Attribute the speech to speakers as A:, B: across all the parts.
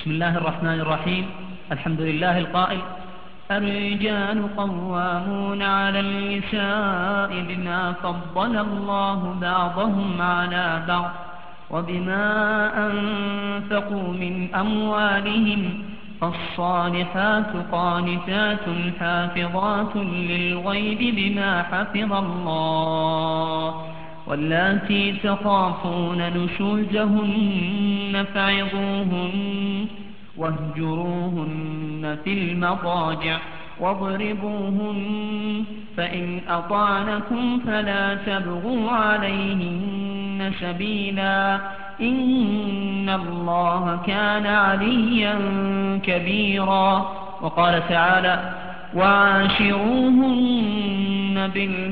A: بسم الله الرحمن الرحيم. الحمد لله القائل: الرجال قوامون على النساء بما فضل الله بعضهم على بعض وبما أنفقوا من أموالهم، فالصالحات قانتات حافظات للغيب بما حفظ الله، واللاتي تخافون نشوزهن فعظوهن واهجروهن في المضاجع واضربوهن، فإن أطعنكم فلا تبغوا عليهن سبيلا، إن الله كان عليا كبيرا. وقال تعالى: وعاشروهن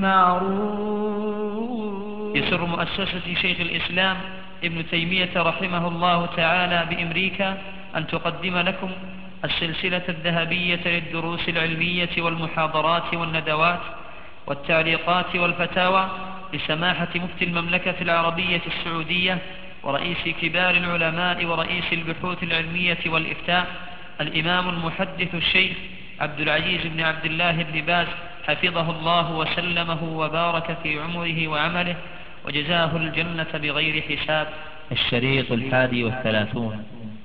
A: بالمعروف. يسر مؤسسة شيخ الإسلام ابن تيمية رحمه الله تعالى بأمريكا أن تقدم لكم السلسلة الذهبية للدروس العلمية والمحاضرات والندوات والتعليقات والفتاوى لسماحة مفتي المملكة العربية السعودية ورئيس كبار العلماء ورئيس البحوث العلمية والإفتاء الإمام المحدث الشيخ عبد العزيز بن عبد الله بن باز، حفظه الله وسلمه وبارك في عمره وعمله وجزاه الجنة بغير حساب.
B: الشريط 31.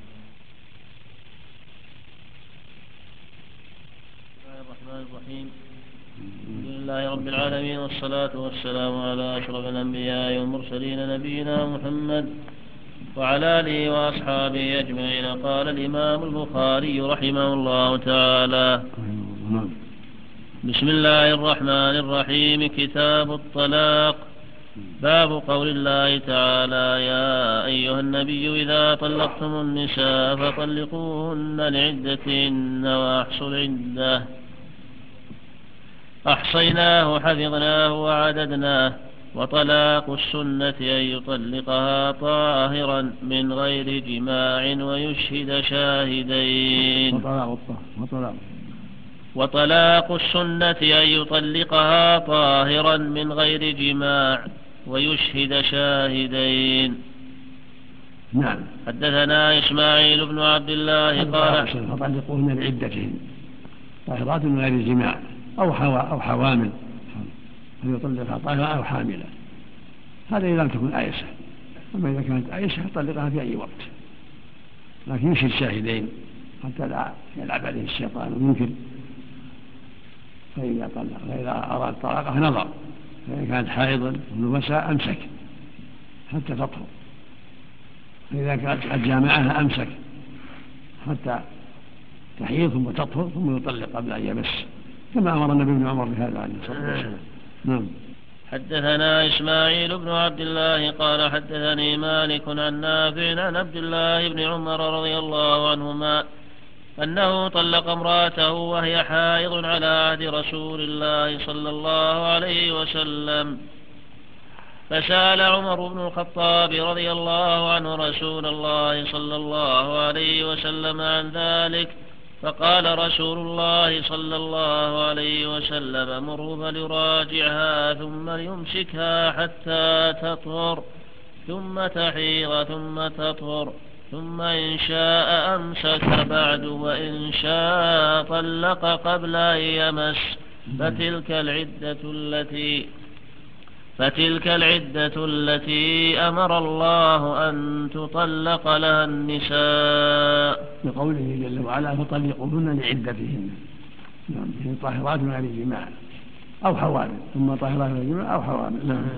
C: الرحمن الرحيم. الحمد لله رب العالمين، والصلاة والسلام على أشرف الأنبياء والمرسلين نبينا محمد وعلى آله وأصحابه أجمعين. قال الإمام البخاري رحمه الله تعالى: بسم الله الرحمن الرحيم. كتاب الطلاق. باب قول الله تعالى: يا أيها النبي إذا طلقتم النساء فطلقوهن لعدتهن وأحصوا العدة، أحصيناه حفظناه وعددناه. وطلاق السنة أن يطلقها طاهرا من غير جماع ويشهد شاهدين. وطلاق السنة أن يطلقها طاهرا من غير جماع ويشهد شاهدين.
D: نعم.
C: حدثنا إسماعيل بن عبد الله قال:
D: فطلقوهن لعدتهن طاهرات من غير جماع أو حوامل، أن يطلقها طاهرة أو حاملة، هذا إذا لم تكن آيسة. أما إذا كانت آيسة يطلقها في أي وقت، لكن يشهد شاهدين حتى لا يلعب عليه الشيطان وينكر. فإذا أراد طلاقها نظر، فإن كانت حائضا ونفسا أمسك حتى تطهر، فإذا كانت قد جامعها أمسك حتى تحيض ثم تطهر ثم يطلق قبل أن يمس، كما أمر النبي بن عمر بهذا عليه الصلاة والسلام. نعم.
C: حدثنا إسماعيل بن عبد الله قال: حدثني مالك عن نافع عن عبد الله بن عمر رضي الله عنهما أنه طلق امرأته وهي حائض على عهد رسول الله صلى الله عليه وسلم، فسأل عمر بن الخطاب رضي الله عنه رسول الله صلى الله عليه وسلم عن ذلك، فقال رسول الله صلى الله عليه وسلم: مره فليراجعها ثم ليمسكها حتى تطهر ثم تحيض ثم تطهر، ثم إن شاء أمسك بعد وإن شاء طلق قبل أن يمس، فتلك العدة التي أمر الله أن تطلق لها النساء.
D: بقوله جل وعلا: فطلقوهن لعدتهن. نعم، يعني طاهرات من غير جماع أو حوامل، ثم طاهرات من الجماع أو حوامل. نعم.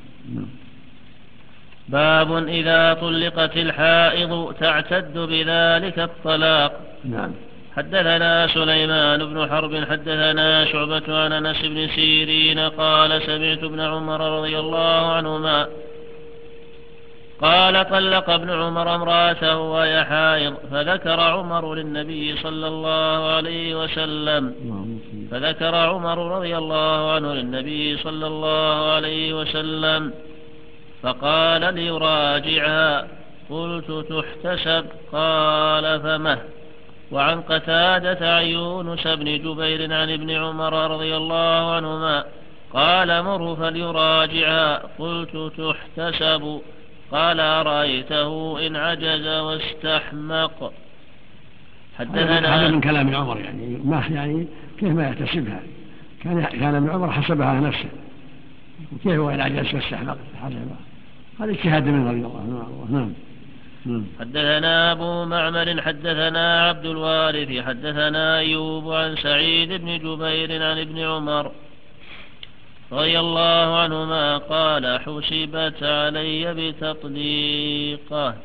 C: باب إذا طلقت الحائض تعتد بذلك الطلاق.
D: نعم.
C: حدثنا سليمان بن حرب حدثنا شعبة عن أنس بن سيرين قال: سمعت ابن عمر رضي الله عنهما قال: طلق ابن عمر امرأته وهي حائض، فذكر عمر رضي الله عنه للنبي صلى الله عليه وسلم فقال: ليراجعها. قلت: تحتسب؟ قال: فمه. وعن قتادة عن يونس بن جبير عن ابن عمر رضي الله عنهما قال: مره فليراجعها. قلت: تحتسب؟ قال: أرأيته إن عجز واستحمق.
D: هذا من كلام عمر يعني ما يعني كيف ما يحتسبها، كان ابن عمر حسبها نفسه، وكيف وإن عجز واستحمق حسبها، هذا اجتهاد منه رضي الله عنه. نعم.
C: حدثنا أبو معمر حدثنا عبد الوارث حدثنا أيوب عن سعيد بن جبير عن ابن عمر رضي الله عنهما قال حسبت علي بتطليقه.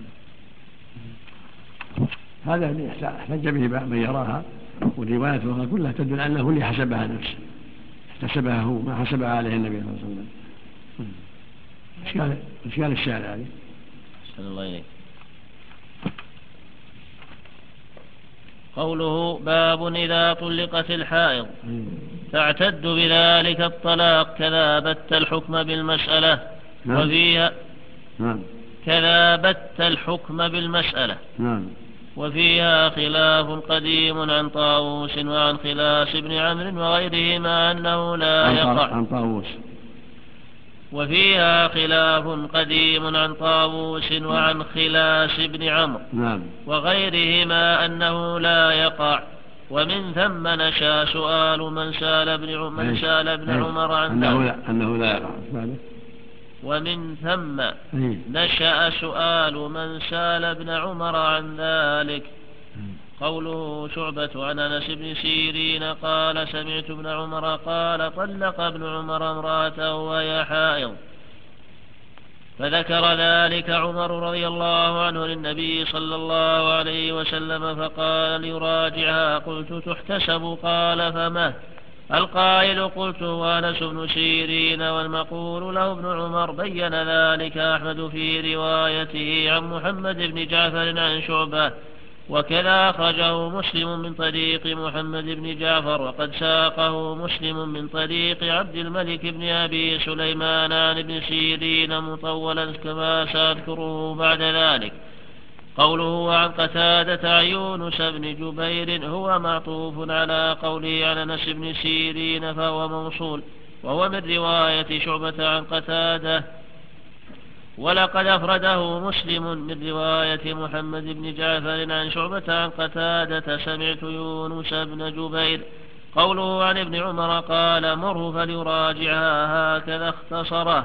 D: هذا اللي احتج به من يراها، والروايات كلها تدل أنه اللي حسبها نفسه، احتسبها هو ما حسبها عليه النبي صلى الله عليه وسلم. إشكال الشارع هذه.
C: أحسن الله إليك. قوله باب إذا طلقت الحائض تعتد بذلك الطلاق كذا بت الحكم بالمسألة. وفيها كذا بت الحكم بالمسألة. وفيها خلاف قديم عن طاووس وعن خلاس بن عمرو وغيرهما أنه لا يقع.
D: عن طاووس.
C: وفيها خلاف قديم عن طاووس وعن خلاس بن عمرو وغيرهما أنه لا يقع. ومن ثم نشا سؤال من سال ابن عمر عن ذلك.
D: أنه لا يقع.
C: ومن ثم نشأ سؤال من سال ابن عمر عن ذلك. قوله شعبة عن أنس بن سيرين قال سمعت ابن عمر قال طلق ابن عمر امرأته وهي حائض، فذكر ذلك عمر رضي الله عنه للنبي صلى الله عليه وسلم فقال ليراجعها. قلت تحتسب قال فما؟ القائل قلت وأنس بن سيرين والمقول له ابن عمر. بين ذلك أحمد في روايته عن محمد بن جعفر عن شعبة، وكذا أخرجه مسلم من طريق محمد بن جعفر، وقد ساقه مسلم من طريق عبد الملك بن أبي سليمان عن ابن سيرين مطولا كما سأذكره بعد ذلك. قوله عن قتادة عن يونس بن جبير هو معطوف على قوله عن أنس بن سيرين فهو موصول، وهو من رواية شعبة عن قتادة. ولقد أفرده مسلم من رواية محمد بن جعفر عن شعبة عن قتادة سمعت يونس بن جبير. قوله عن ابن عمر قال مره فليراجعها هكذا اختصره،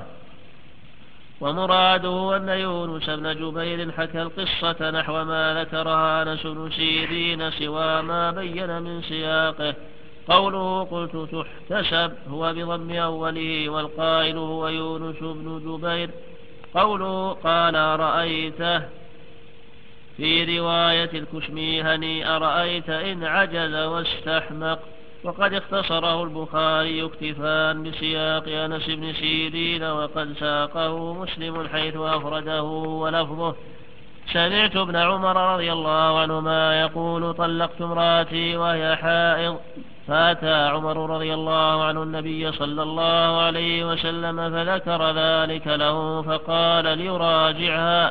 C: ومراده أن يونس بن جبير حكى القصة نحو ما ذكرها أنس بن سيرين سوى ما بين من سياقه. قوله قلت تحتسب هو بضم أوله، والقائل هو يونس بن جبير. قوله قال رأيته في رواية الكشميهني أرأيت إن عجز واستحمق، وقد اختصره البخاري اكتفاء بسياق أنس بن سيرين، وقد ساقه مسلم حيث أفرده ولفظه سمعت ابن عمر رضي الله عنهما يقول طلقت امرأتي وهي حائض، فأتى عمر رضي الله عنه النبي صلى الله عليه وسلم فذكر ذلك له فقال ليراجعها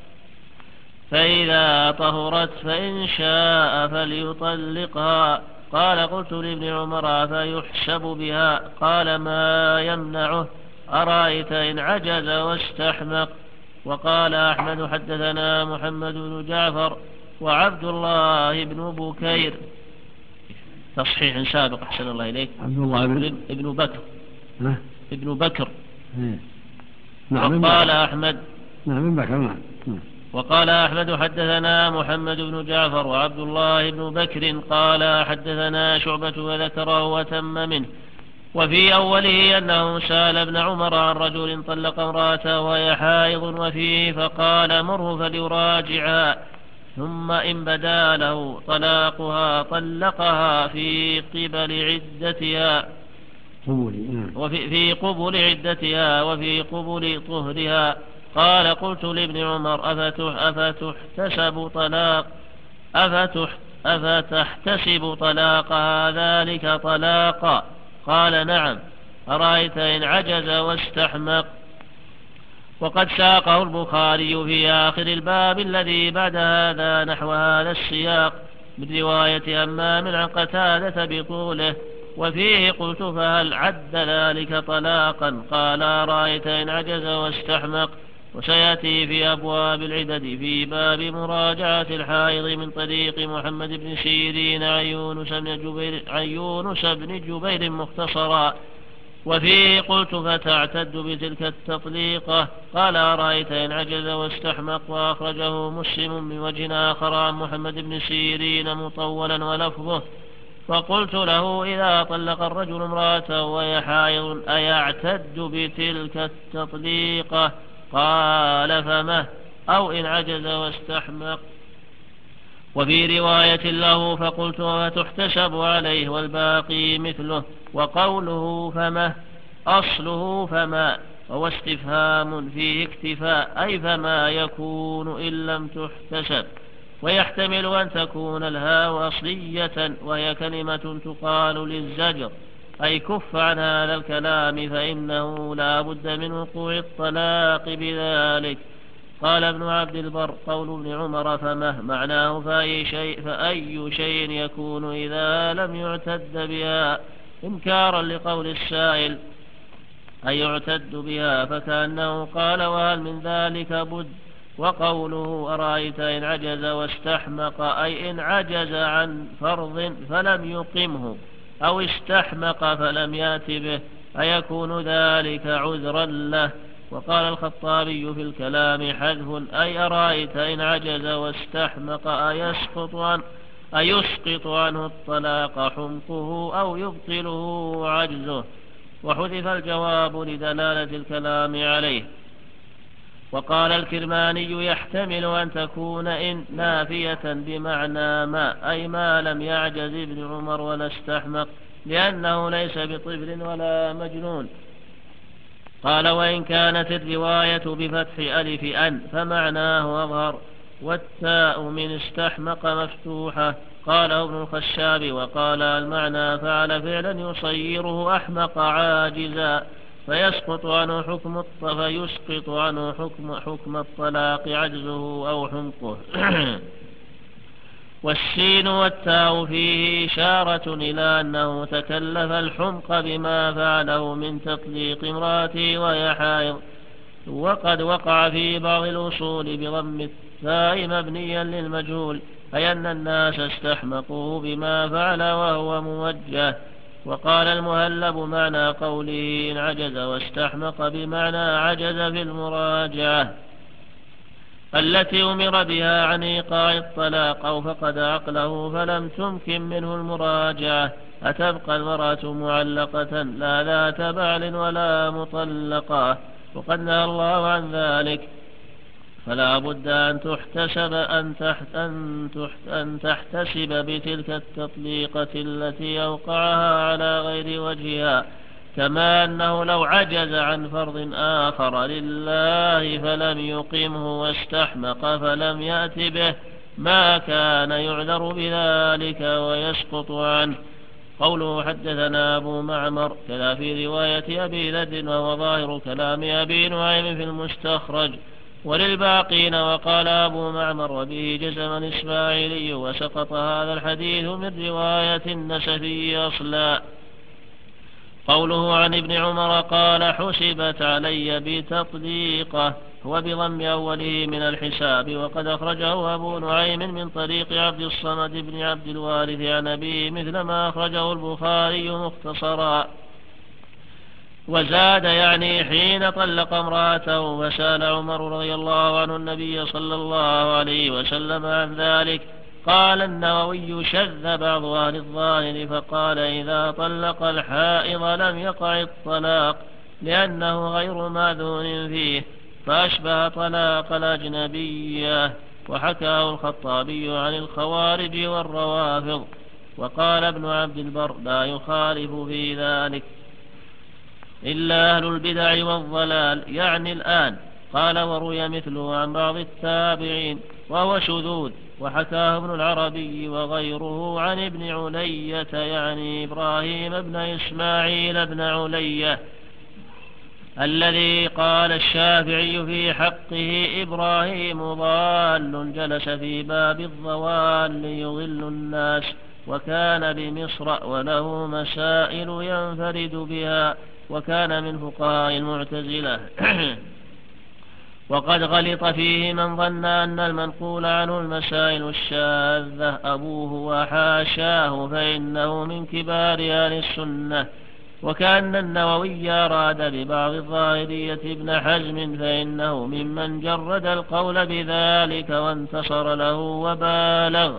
C: فإذا طهرت فإن شاء فليطلقها. قال قلت لابن عمر فيحسب بها؟ قال ما يمنعه، أرأيت إن عجز واستحمق. وقال أحمد حدثنا محمد بن جعفر وعبد الله بن بكير، تصحيح سابق أحسن الله إليك،
D: عبد الله
C: ابن بكر ابن بكر.
D: نعم.
C: وقال أحمد
D: من بكر. نعم.
C: وقال أحمد حدثنا محمد بن جعفر وعبد الله بن بكر قال حدثنا شعبة وذكره وتم منه. وفي أوله أنه سأل ابن عمر عن رجل طلق امرأته وهي حائض وفيه فقال مره فليراجعها، ثم إن بدا له طلاقها طلقها في قبل عدتها وفي قبل عدتها وفي قبل طهرها. قال قلت لابن عمر أفتحتسب طلاقها ذلك طلاقا؟ قال نعم. أرأيت إن عجز واستحمق. وقد ساقه البخاري في آخر الباب الذي بعد هذا نحو هذا السياق من رواية همام عن قتادة بطوله، وفيه قلت فهل عد ذلك طلاقا؟ قال أرأيت إن عجز واستحمق. وسيأتي في أبواب العدد في باب مراجعة الحائض من طريق محمد بن سيرين عن يونس بن جبير مختصرا. وفيه قلت فتعتد بتلك التطليقة. قال أرأيت إن عجز واستحمق. وأخرجه مسلم من وجه آخر عن محمد بن سيرين مطولا ولفظه. فقلت له إذا طلق الرجل امرأته وهي حائض أيعتد بتلك التطليقة؟ قال فمه أو إن عجز واستحمق. وفي رواية له فقلت وتحتسب عليه والباقي مثله. وقوله فمه أصله فما وهو استفهام فيه اكتفاء أي فما يكون إن لم تحتسب. ويحتمل أن تكون الهاء أصلية وهي كلمة تقال للزجر أي كف عن هذا الكلام فإنه لا بد من وقوع الطلاق بذلك. قال ابن عبد البر قول ابن عمر فمه معناه فأي شيء يكون إذا لم يعتد بها إنكارا لقول السائل أي يعتد بها فكأنه قال وهل من ذلك بد. وقوله أرأيت إن عجز واستحمق أي إن عجز عن فرض فلم يقمه أو استحمق فلم يأت به أيكون ذلك عذرا له. وقال الخطابي في الكلام حذف أي أرأيت إن عجز واستحمق أيسقط عنه الطلاق حمقه أو يبطله عجزه. وحذف الجواب لدلالة الكلام عليه. وقال الكرماني يحتمل أن تكون إن نافية بمعنى ما أي ما لم يعجز ابن عمر ولا استحمق لأنه ليس بطفل ولا مجنون. قال وإن كانت الرواية بفتح ألف أن فمعناه أظهر والتاء من استحمق مفتوحة. قاله ابن الخشاب وقال المعنى فعل فعلا يصيره أحمق عاجزا فيسقط عنه حكم الطلاق عجزه أو حمقه. والسين والتاء فيه إشارة إلى أنه تكلف الحمق بما فعله من تطليق امرأته وهي حائض. وقد وقع في بعض الأصول بضم التاء مبنيا للمجهول أي أن الناس استحمقوه بما فعل وهو موجه. وقال المهلب معنى قوله إن عجز واستحمق بمعنى عجز في المراجعة التي أمر بها عن إيقاع الطلاق أو فقد عقله فلم تمكن منه المراجعة أتبقى المرأة معلقة لا ذات بعل ولا مطلقة وقد نهى الله عن ذلك. فلا بد أن تحتسب بتلك التطليقة التي أوقعها على غير وجهها كما أنه لو عجز عن فرض آخر لله فلم يقمه واستحمق فلم يأت به ما كان يعذر بذلك ويسقط عنه. قوله حدثنا أبو معمر كذا في رواية أبي ذر وهو ظاهر كلام أبي نعيم في المستخرج وللباقين. وقال أبو معمر وبه جزم الإسماعيلي وسقط هذا الحديث من رواية النسفي أصلا. قوله عن ابن عمر قال حسبت علي بتطليقه هو بضم أوله من الحساب. وقد أخرجه أبو نعيم من طريق عبد الصمد بن عبد الوارث عن أبيه مثل ما أخرجه البخاري مختصرا. وزاد يعني حين طلق امرأته فسأل عمر رضي الله عنه النبي صلى الله عليه وسلم عن ذلك. قال النووي شذ بعض أهل الظاهر فقال إذا طلق الحائض لم يقع الطلاق لأنه غير ماذون فيه فأشبه طلاق الأجنبية. وحكاه الخطابي عن الخوارج والروافض. وقال ابن عبد البر لا يخالف في ذلك إلا أهل البدع والضلال يعني الآن. قال وروي مثله عن بعض التابعين وهو شذوذ. وحكاه ابن العربي وغيره عن ابن علية يعني إبراهيم بن إسماعيل بن علية الذي قال الشافعي في حقه إبراهيم ضال جلس في باب الضوال يضل الناس وكان بمصر وله مسائل ينفرد بها وكان من فقهاء المعتزلة. وقد غلط فيه من ظن أن المنقول عنه المسائل الشاذة أبوه وحاشاه، فإنه من كبار أهل السنة. وكأن النووي أراد ببعض الظاهرية ابن حزم، فإنه ممن جرد القول بذلك وانتصر له وبالغ.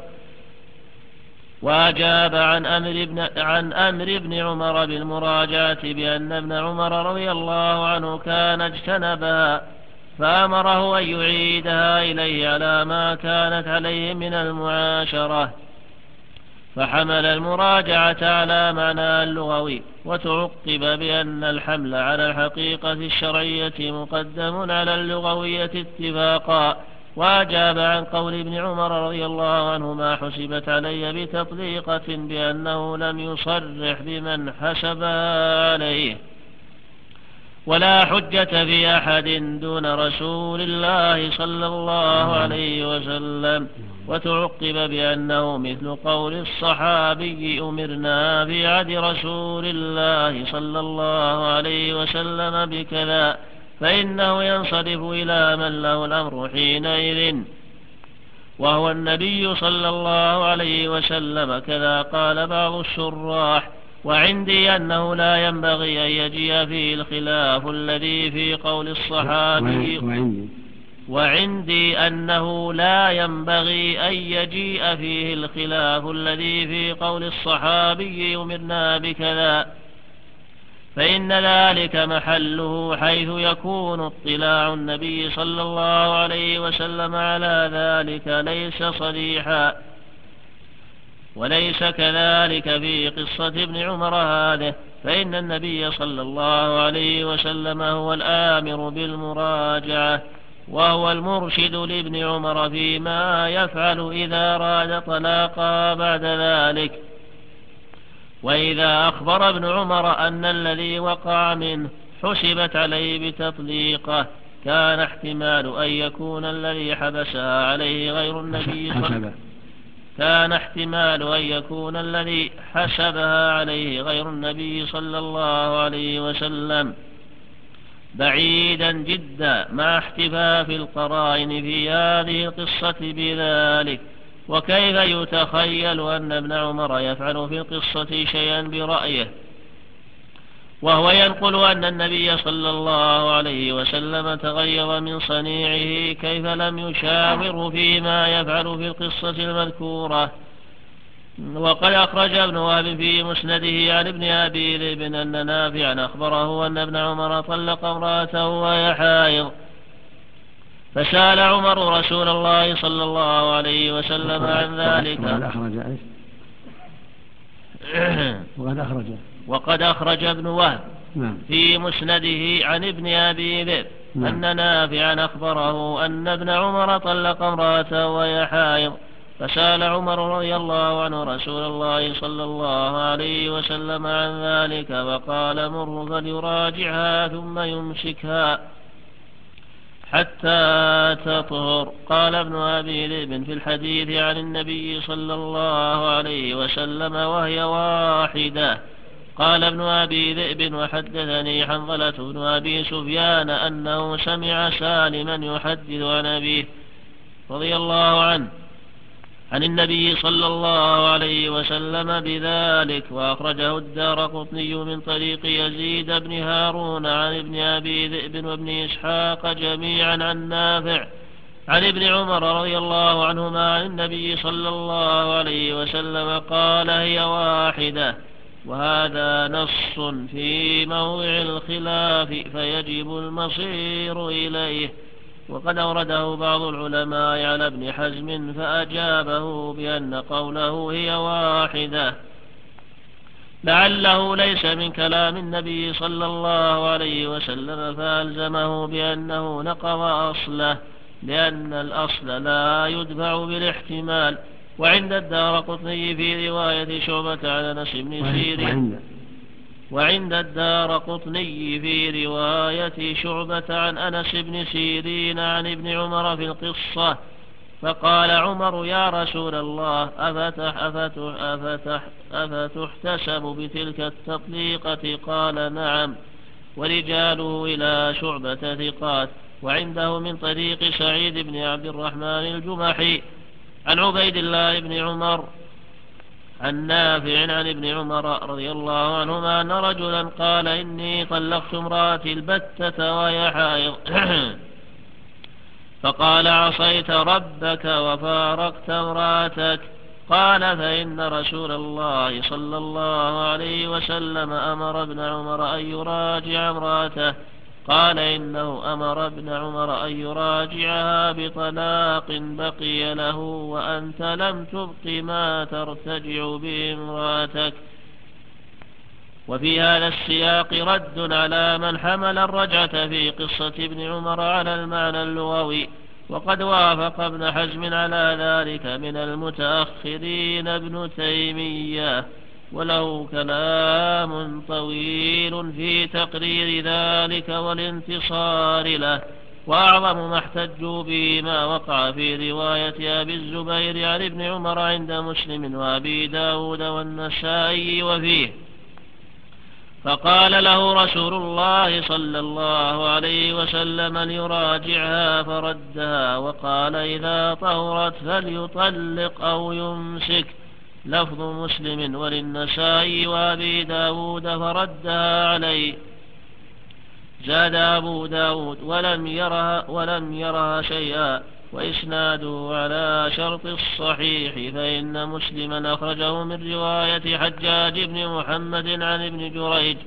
C: وأجاب عن أمر بن عمر بالمراجعة بأن ابن عمر رضي الله عنه كان اجتنبها، فأمره أن يعيدها إليه على ما كانت عليه من المعاشرة، فحمل المراجعة على معنى اللغوي، وتعقب بأن الحمل على الحقيقة الشرعية مقدم على اللغوية اتفاقا. وأجاب عن قول ابن عمر رضي الله عنه ما حسبت علي بتطليقة بأنه لم يصرح بمن حسبها عليه، ولا حجة في أحد دون رسول الله صلى الله عليه وسلم. وتعقب بأنه مثل قول الصحابي أمرنا في عهد رسول الله صلى الله عليه وسلم بكذا، فإنه ينصرف إلى من له الأمر حينئذ وهو النبي صلى الله عليه وسلم. كذا قال بعض الشراح. وعندي أنه لا ينبغي أن يجيء فيه الخلاف الذي في قول الصحابي وعندي أنه لا ينبغي أن يجيء فيه الخلاف الذي في قول الصحابي أمرنا بكذا، فإن ذلك محله حيث يكون اطلاع النبي صلى الله عليه وسلم على ذلك ليس صريحا. وليس كذلك في قصة ابن عمر هذه، فإن النبي صلى الله عليه وسلم هو الآمر بالمراجعة، وهو المرشد لابن عمر فيما يفعل إذا أراد طلاقا بعد ذلك. وإذا أخبر ابن عمر أن الذي وقع منه حسبت عليه بتطليقه، كان احتمال أن يكون الذي حبسها عليه غير النبي كان احتمال أن يكون الذي حسبها عليه غير النبي صلى الله عليه وسلم بعيدا جدا، مع احتفاف القرائن في هذه القصة بذلك. وكيف يتخيل أن ابن عمر يفعل في القصة شيئا برأيه وهو ينقل أن النبي صلى الله عليه وسلم تغير من صنيعه؟ كيف لم يشاور فيما يفعل في القصة المذكورة؟ وقد أخرج ابن وهب في مسنده عن ابن أبي ذئب أن نافعا أخبره أن ابن عمر طلق امرأته وهي حائض، فسأل عمر رسول الله صلى الله عليه وسلم عن ذلك. وقد أخرج ابن وهب في مسنده عن ابن أبي ذئب أن نافعا أخبره أن ابن عمر طلق امرأته وهي حائض، فسأل عمر رضي الله عنه رسول الله صلى الله عليه وسلم عن ذلك، وقال مر فليراجعها ثم يمسكها حتى تطهر. قال ابن أبي ذئب في الحديث عن النبي صلى الله عليه وسلم وهي واحدة. قال ابن أبي ذئب وحدثني حنظلة بن أبي سفيان أنه سمع سالما يحدث عن أبيه رضي الله عنه عن النبي صلى الله عليه وسلم بذلك. وأخرجه الدارقطني من طريق يزيد بن هارون عن ابن أبي ذئب وابن إسحاق جميعا عن نافع عن ابن عمر رضي الله عنهما عن النبي صلى الله عليه وسلم قال هي واحدة. وهذا نص في موضع الخلاف فيجب المصير إليه. وقد أورده بعض العلماء على ابن حزم فأجابه بأن قوله هي واحدة لعله ليس من كلام النبي صلى الله عليه وسلم، فألزمه بأنه نقض أصله، لأن الأصل لا يدفع بالاحتمال. وعند الدارقطني في رواية شعبة عن أنس بن سيرين وعند الدارقطني في رواية شعبة عن أنس بن سيرين عن ابن عمر في القصة، فقال عمر يا رسول الله أفتحتسب بتلك التطليقة؟ قال نعم. ورجاله إلى شعبة ثقات. وعنده من طريق سعيد بن عبد الرحمن الجمحي عن عبيد الله بن عمر عن نافع عن ابن عمر رضي الله عنهما أن رجلا قال إني طلقت امرأتي البتة وهي حائض فقال عصيت ربك وفارقت امرأتك. قال فإن رسول الله صلى الله عليه وسلم أمر ابن عمر أن يراجع امرأته. قال إنه أمر ابن عمر أن يراجعها بطلاق بقي له وأنت لم تبق ما ترتجع به امرأتك. وفي هذا السياق رد على من حمل الرجعة في قصة ابن عمر على المعنى اللغوي، وقد وافق ابن حزم على ذلك من المتأخرين ابن تيمية، وله كلام طويل في تقرير ذلك والانتصار له. وأعظم ما احتجوا به ما وقع في رواية أبي الزبير عن ابن عمر عند مسلم وأبي داود والنسائي وفيه فقال له رسول الله صلى الله عليه وسلم ليراجعها فردها، وقال إذا طهرت فليطلق أو يمسك. لفظ مسلم وللنسائي وأبي داود فردها عليه. زاد أبو داود ولم يرها شيئا، وإسناده على شرط الصحيح، فإن مسلما أخرجه من رواية حجاج بن محمد عن ابن جريج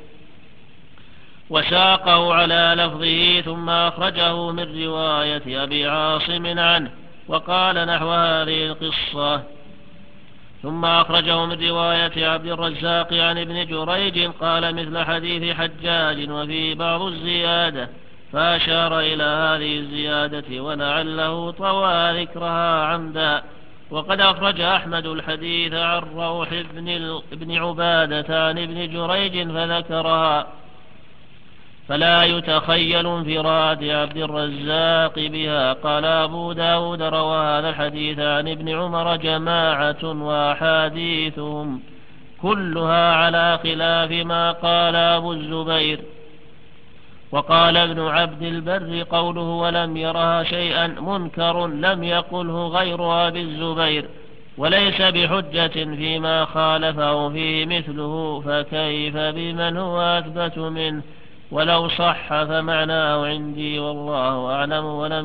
C: وساقه على لفظه، ثم أخرجه من رواية أبي عاصم عنه وقال نحو هذه القصة، ثم أخرجه من رواية عبد الرزاق عن ابن جريج قال مثل حديث حجاج وفي بعض الزيادة، فأشار إلى هذه الزيادة ولعله طوى ذكرها عمدا. وقد أخرج أحمد الحديث عن روح بن عبادة عن ابن جريج فذكرها، فلا يتخيل انفراد عبد الرزاق بها. قال أبو داود روى هذا الحديث عن ابن عمر جماعة وأحاديثهم كلها على خلاف ما قال أبو الزبير. وقال ابن عبد البر قوله ولم يرها شيئا منكر لم يقله غير أبي الزبير، وليس بحجة فيما خالفه فيه مثله، فكيف بمن هو أثبت منه؟ ولو صح فمعناه عندي والله أعلم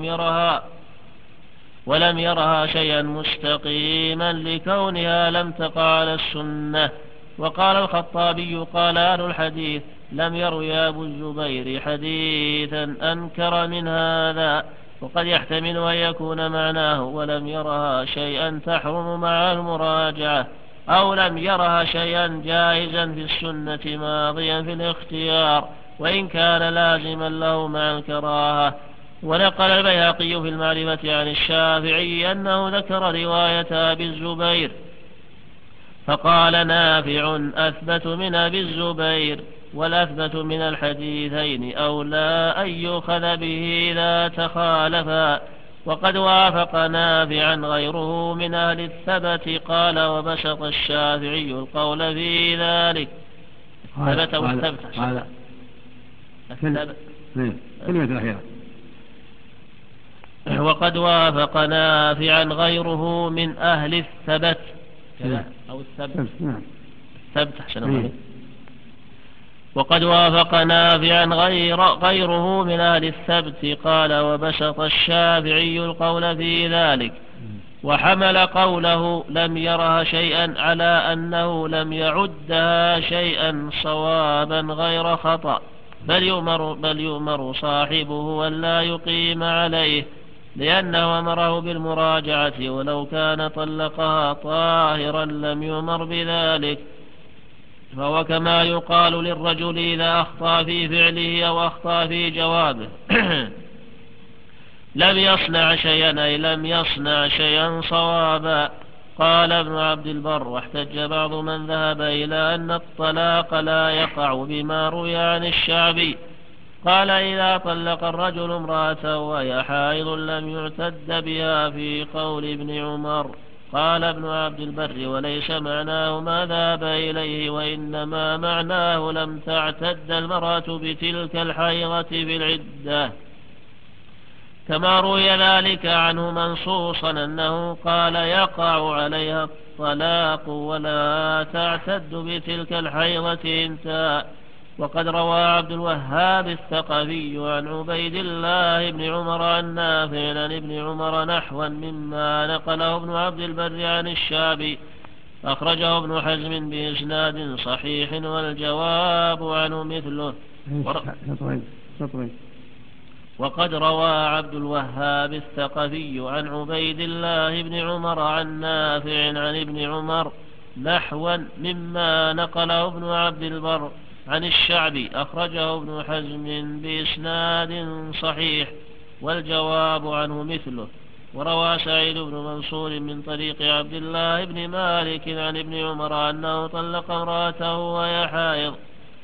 C: ولم يرها شيئا مستقيما لكونها لم تقع على السنة. وقال الخطابي قال أهل الحديث لم يروي أبو الزبير حديثا أنكر من هذا، وقد يحتمل أن يكون معناه ولم يرها شيئا تحرم مع المراجعة، أو لم يرها شيئا جائزا في السنة ماضيا في الاختيار وإن كان لازما له مع الكراهة. ونقل البيهقي في المعرفة عن الشافعي أنه ذكر رواية أبي الزبير فقال نافع أثبت من أبي الزبير، والأثبت من الحديثين أولى أن يؤخذ به إذا تخالفا. وقد وافق نافعا غيره من أهل الثبت. قال وبسط الشافعي القول في ذلك. ثبت والثبت
D: كلمة الأخيرة.
C: وقد وافق نافعا غيره من أهل الثبت أو الثبت الثبت وقد وافق نافعا غيره من أهل الثبت. قال وبسط الشافعي القول في ذلك، وحمل قوله لم يرها شيئا على أنه لم يعدها شيئا صوابا غير خطأ، بل يؤمر صاحبه أن لا يقيم عليه، لأنه أمره بالمراجعة، ولو كان طلقها طاهرا لم يؤمر بذلك. فهو كما يقال للرجل إذا أخطأ في فعله أو أخطأ في جوابه لم يصنع شيئا، أي لم يصنع شيئا صوابا. قال ابن عبد البر واحتج بعض من ذهب إلى أن الطلاق لا يقع بما روي عن الشعبي. قال إذا طلق الرجل امرأته وهي حائض لم يعتد بها في قول ابن عمر. قال ابن عبد البر وليس معناه ما ذهب إليه، وإنما معناه لم تعتد المرأة بتلك الحيضة في العدة. كما روي ذلك عنه منصوصا أنه قال يقع عليها الطلاق ولا تعتد بتلك الحيضة انتهى. وقد روى عبد الوهاب الثقفي عن عبيد الله بن عمر عن نافع عن ابن عمر نحوا مما نقله ابن عبد البر عن الشعبي، أخرجه ابن حزم بإسناد صحيح والجواب عنه مثله. وقد روى عبد الوهاب الثقفي عن عبيد الله بن عمر عن نافع عن ابن عمر نحوا مما نقله ابن عبد البر عن الشعبي، أخرجه ابن حزم بإسناد صحيح والجواب عنه مثله. وروى سعيد بن منصور من طريق عبد الله بن مالك عن ابن عمر أنه طلق امرأته وهي حائض،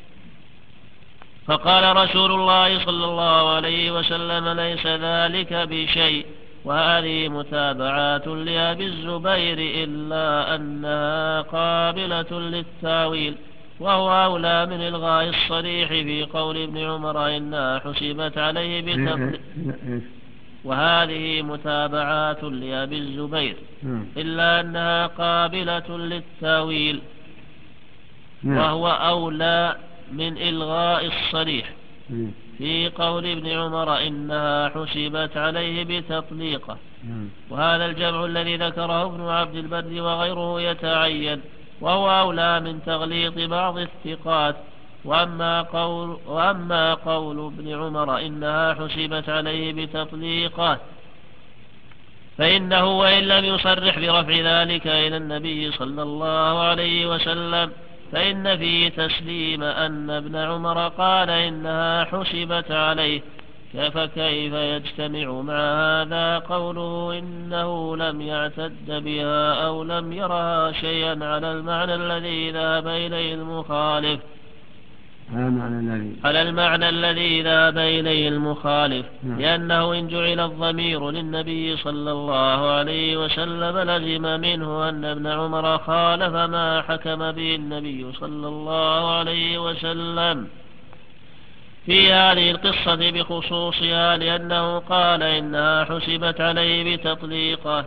C: فقال رسول الله صلى الله عليه وسلم ليس ذلك بشيء. وهذه متابعات لأبي الزبير إلا أنها قابلة للتاويل، وهو أولى من إلغاء الصريح في قول ابن عمر إنها حسبت عليه بتطليق. وهذه متابعات لأبي الزبير إلا أنها قابلة للتاويل، وهو أولى من إلغاء الصريح في قول ابن عمر إنها حسبت عليه بتطليقه. وهذا الجمع الذي ذكره ابن عبد البر وغيره يتعين، وهو أولى من تغليط بعض الثقات. وأما قول ابن عمر إنها حسبت عليه بتطليقه فإنه وإن لم يصرح برفع ذلك إلى النبي صلى الله عليه وسلم فإن فيه تسليم أن ابن عمر قال إنها حسبت عليه، فكيف يجتمع مع هذا قوله إنه لم يعتد بها أو لم يرها شيئا على المعنى الذي ذهب إليه المخالف لأنه إن جعل الضمير للنبي صلى الله عليه وسلم لزم منه أن ابن عمر خالف ما حكم به النبي صلى الله عليه وسلم في هذه القصة بخصوصها، لأنه قال إنها حسبت عليه بتطليقه،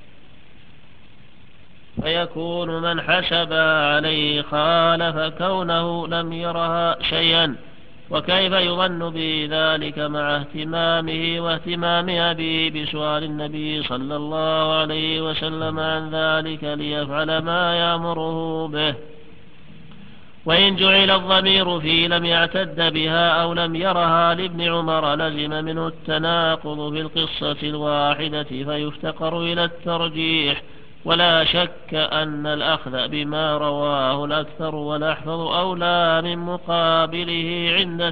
C: فيكون من حسبها عليه خالف كونه لم يرها شيئا. وكيف يظن به ذلك مع اهتمامه واهتمام أبيه بسؤال النبي صلى الله عليه وسلم عن ذلك ليفعل ما يأمره به. وإن جعل الضمير في لم يعتد بها أو لم يرها لابن عمر لزم منه التناقض في القصة الواحدة، فيفتقر إلى الترجيح. ولا شك أن الأخذ بما رواه الأكثر والأحفظ أولى من مقابله عند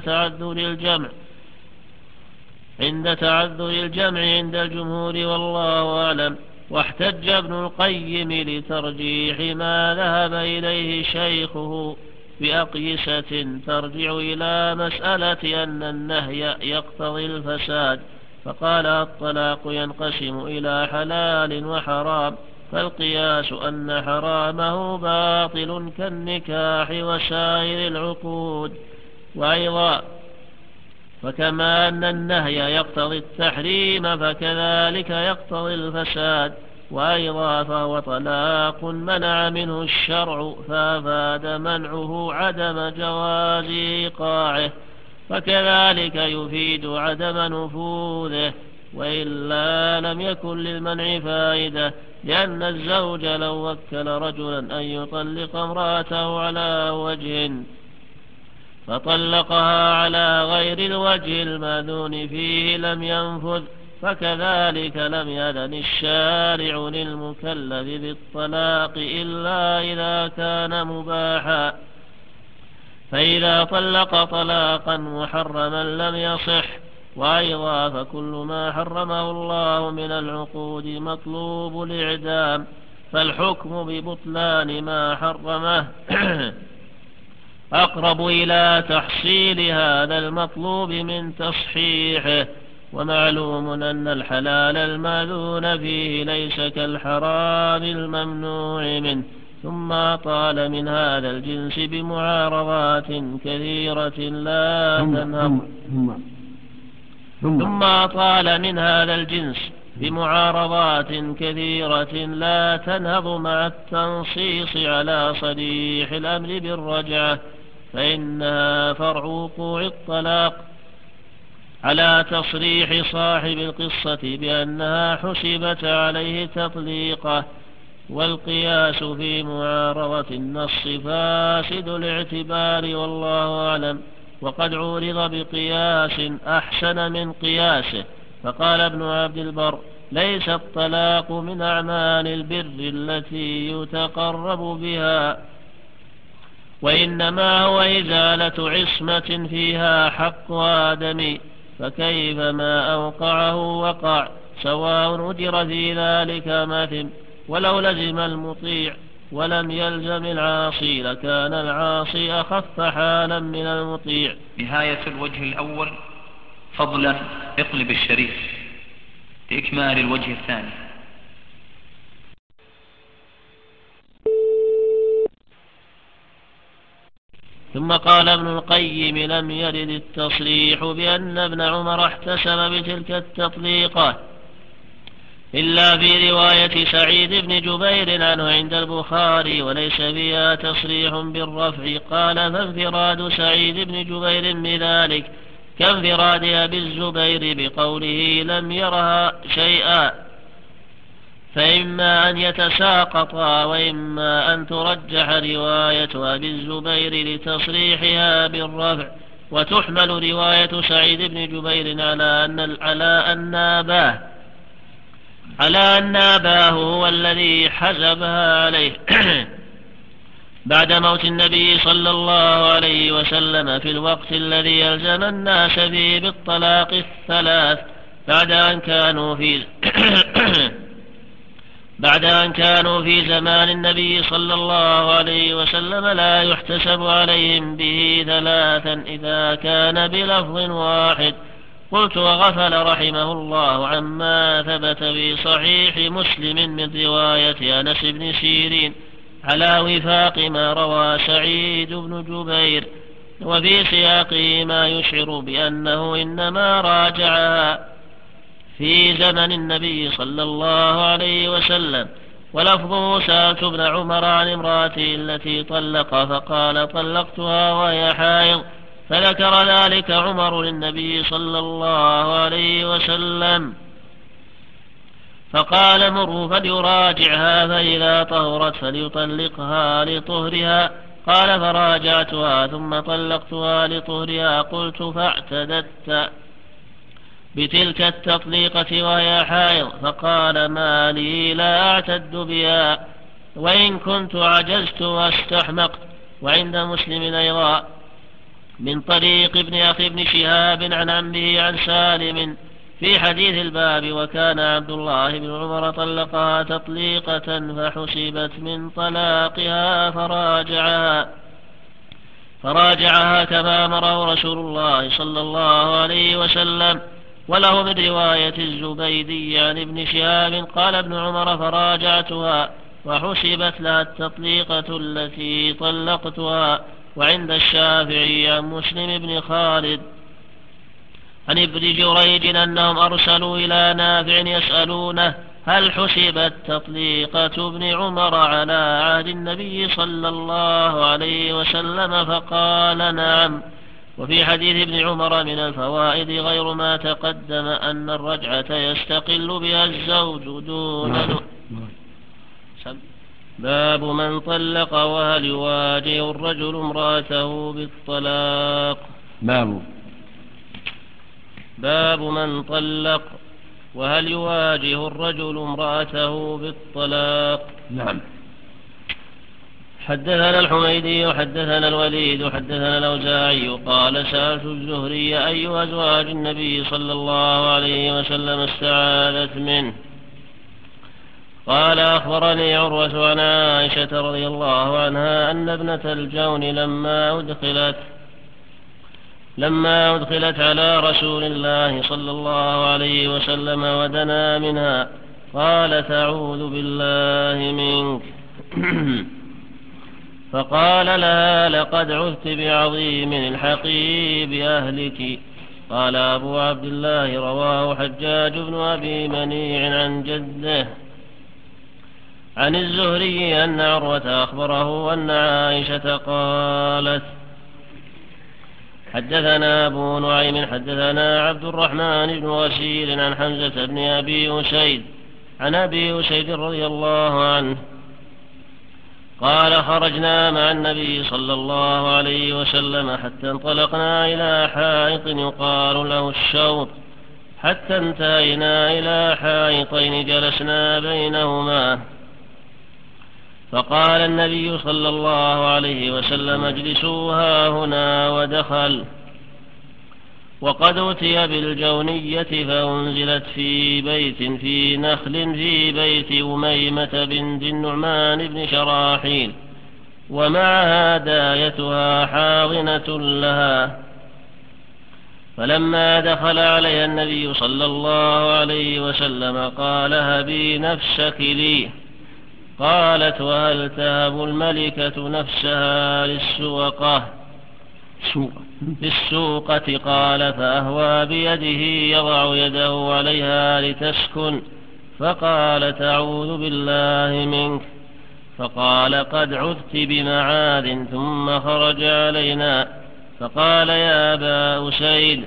C: تعذر الجمع عند الجمهور، والله أعلم. واحتج ابن القيم لترجيح ما ذهب إليه شيخه بأقيسة ترجع إلى مسألة أن النهي يقتضي الفساد، فقال الطلاق ينقسم إلى حلال وحرام، فالقياس أن حرامه باطل كالنكاح وسائر العقود. وأيضا فكما أن النهي يقتضي التحريم فكذلك يقتضي الفساد. وأيضا فهو طلاق منع منه الشرع فأفاد منعه عدم جواز إيقاعه، فكذلك يفيد عدم نفوذه، وإلا لم يكن للمنع فائدة، لأن الزوج لو وكل رجلا أن يطلق امرأته على وجه فطلقها على غير الوجه المأذون فيه لم ينفذ، فكذلك لم يأذن الشارع للمكلف بالطلاق إلا إذا كان مباحا. فإذا طلق طلاقا محرما لم يصح. وأيضا فكل ما حرمه الله من العقود مطلوب الإعدام، فالحكم ببطلان ما حرمه أقرب إلى تحصيل هذا المطلوب من تصحيحه. ومعلوم أن الحلال المأذون فيه ليس كالحرام الممنوع منه، ثم طال من هذا الجنس بمعارضات كثيرة لا تنهض. ثم أطال من هذا الجنس بمعارضات كثيرة لا تنهض مع التنصيص على صريح الأمر بالرجعة، فإنها فرع وقوع الطلاق على تصريح صاحب القصة بأنها حسبت عليه تطليقه. والقياس في معارضة النص فاسد الاعتبار والله أعلم. وقد عورض بقياس أحسن من قياسه، فقال ابن عبد البر: ليس الطلاق من أعمال البر التي يتقرب بها، وإنما هو إزالة عصمة فيها حق آدم، فكيف ما أوقعه وقع، سواء أجر في ذلك مثل. ولو لزم المطيع ولم يلزم العاصي لكان العاصي أخف حالا من المطيع.
A: نهاية الوجه الأول. فضلا اقلب الشريف لإكمال الوجه الثاني.
C: ثم قال ابن القيم: لم يرد التصريح بأن ابن عمر احتسب بتلك التطليقة إلا في رواية سعيد بن جبير عنه عند البخاري، وليس فيها تصريح بالرفع. قال: فانفراد سعيد بن جبير بذلك كانفراد أبي الزبير بقوله لم يرها شيئا، فإما أن يتساقطا وإما أن ترجح رواية أبي الزبير لتصريحها بالرفع، وتحمل رواية سعيد بن جبير على أن أباه هو الذي حسبها عليه بعد موت النبي صلى الله عليه وسلم في الوقت الذي يلزم الناس فيه بالطلاق الثلاث، بعد أن كانوا في زمان النبي صلى الله عليه وسلم لا يحتسب عليهم به ثلاثا إذا كان بلفظ واحد. قلت: وغفل رحمه الله عما ثبت في صحيح مسلم من رواية أنس بن سيرين على وفاق ما روى سعيد بن جبير، وفي سياقه ما يشعر بأنه إنما راجعها في زمن النبي صلى الله عليه وسلم. ولفظه: سألت ابن عمر عن امرأته التي طلق فقال طلقتها وهي حائض، فذكر ذلك عمر للنبي صلى الله عليه وسلم فقال: مره فليراجعها فإذا طهرت فليطلقها لطهرها. قال: فراجعتها ثم طلقتها لطهرها. قلت: فاعتددت بتلك التطليقة وهي حائض؟ فقال: ما لي لا أعتد بها، وإن كنت عجزت واستحمقت. وعند مسلم أيضا من طريق ابن أخي ابن شهاب عن عمه عن سالم في حديث الباب: وكان عبد الله بن عمر طلقها تطليقة فحسبت من طلاقها فراجعها كما أمره رسول الله صلى الله عليه وسلم. وله من رواية الزبيدي عن ابن شهاب قال ابن عمر: فراجعتها وحسبت لها التطليقة التي طلقتها. وعند الشافعي عن مسلم بن خالد عن ابن جريج أنهم أرسلوا إلى نافع يسألونه: هل حسبت تطليقة ابن عمر على عهد النبي صلى الله عليه وسلم؟ فقال: نعم. وفي حديث ابن عمر من الفوائد غير ما تقدم أن الرجعة يستقل بها الزوج دون باب من طلق وهل يواجه الرجل امرأته بالطلاق. باب من طلق وهل يواجه الرجل امرأته بالطلاق.
D: نعم.
C: حدثنا الحميدي وحدثنا الوليد وحدثنا الأوزاعي قال: سألت الزهري أي أزواج النبي صلى الله عليه وسلم استعاذت منه؟ قال: أخبرني عروة عن عائشة رضي الله عنها أن ابنة الجون لما أدخلت على رسول الله صلى الله عليه وسلم ودنا منها قالت: أعوذ بالله منك. فقال لها: لقد عذت بعظيم الحقي بأهلك. قال أبو عبد الله رواه حجاج بن أبي منيع عن جده عن الزهري أن عروة أخبره أن عائشة قالت حدثنا أبو نعيم حدثنا عبد الرحمن بن غسيل عن حمزة بن أبي أسيد عن أبي أسيد رضي الله عنه قال خرجنا مع النبي صلى الله عليه وسلم حتى انطلقنا إلى حائط يقال له الشوط حتى انتهينا إلى حائطين جلسنا بينهما فقال النبي صلى الله عليه وسلم اجلسوا هاهنا ودخل وقد أتي بالجونية فأنزلت في بيت في نخل في بيت أميمة بنت النعمان بن شراحيل ومعها دايتها حاضنة لها فلما دخل عليها النبي صلى الله عليه وسلم قال هبي نفسك لي قالت وهل تهب الملكة نفسها للسوقة قال فأهوى بيده يضع يده عليها لتسكن فقالت أعوذ بالله منك فقال قد عذت بمعاد ثم خرج علينا فقال يا أبا أسيد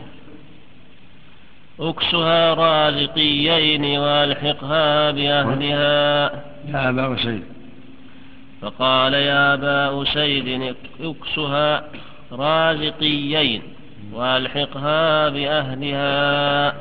C: اكسها رازقيين والحقها بأهلها
D: يا أبا أسيد
C: فقال يا أبا أسيد اكسها رازقيين والحقها بأهلها.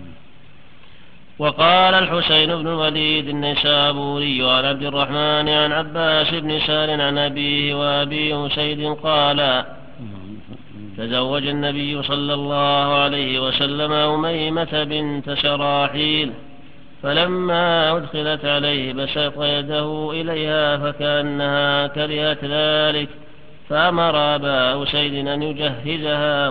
C: وقال الحسين بن الوليد النسابوري عن عبد الرحمن عن عباس بن سار عن أبيه وأبي أسيد قال تزوج النبي صلى الله عليه وسلم أميمة بنت شراحيل فلما أدخلت عليه بسط يده إليها فكأنها كرهت ذلك فأمر أبا أسيد أن يجهزها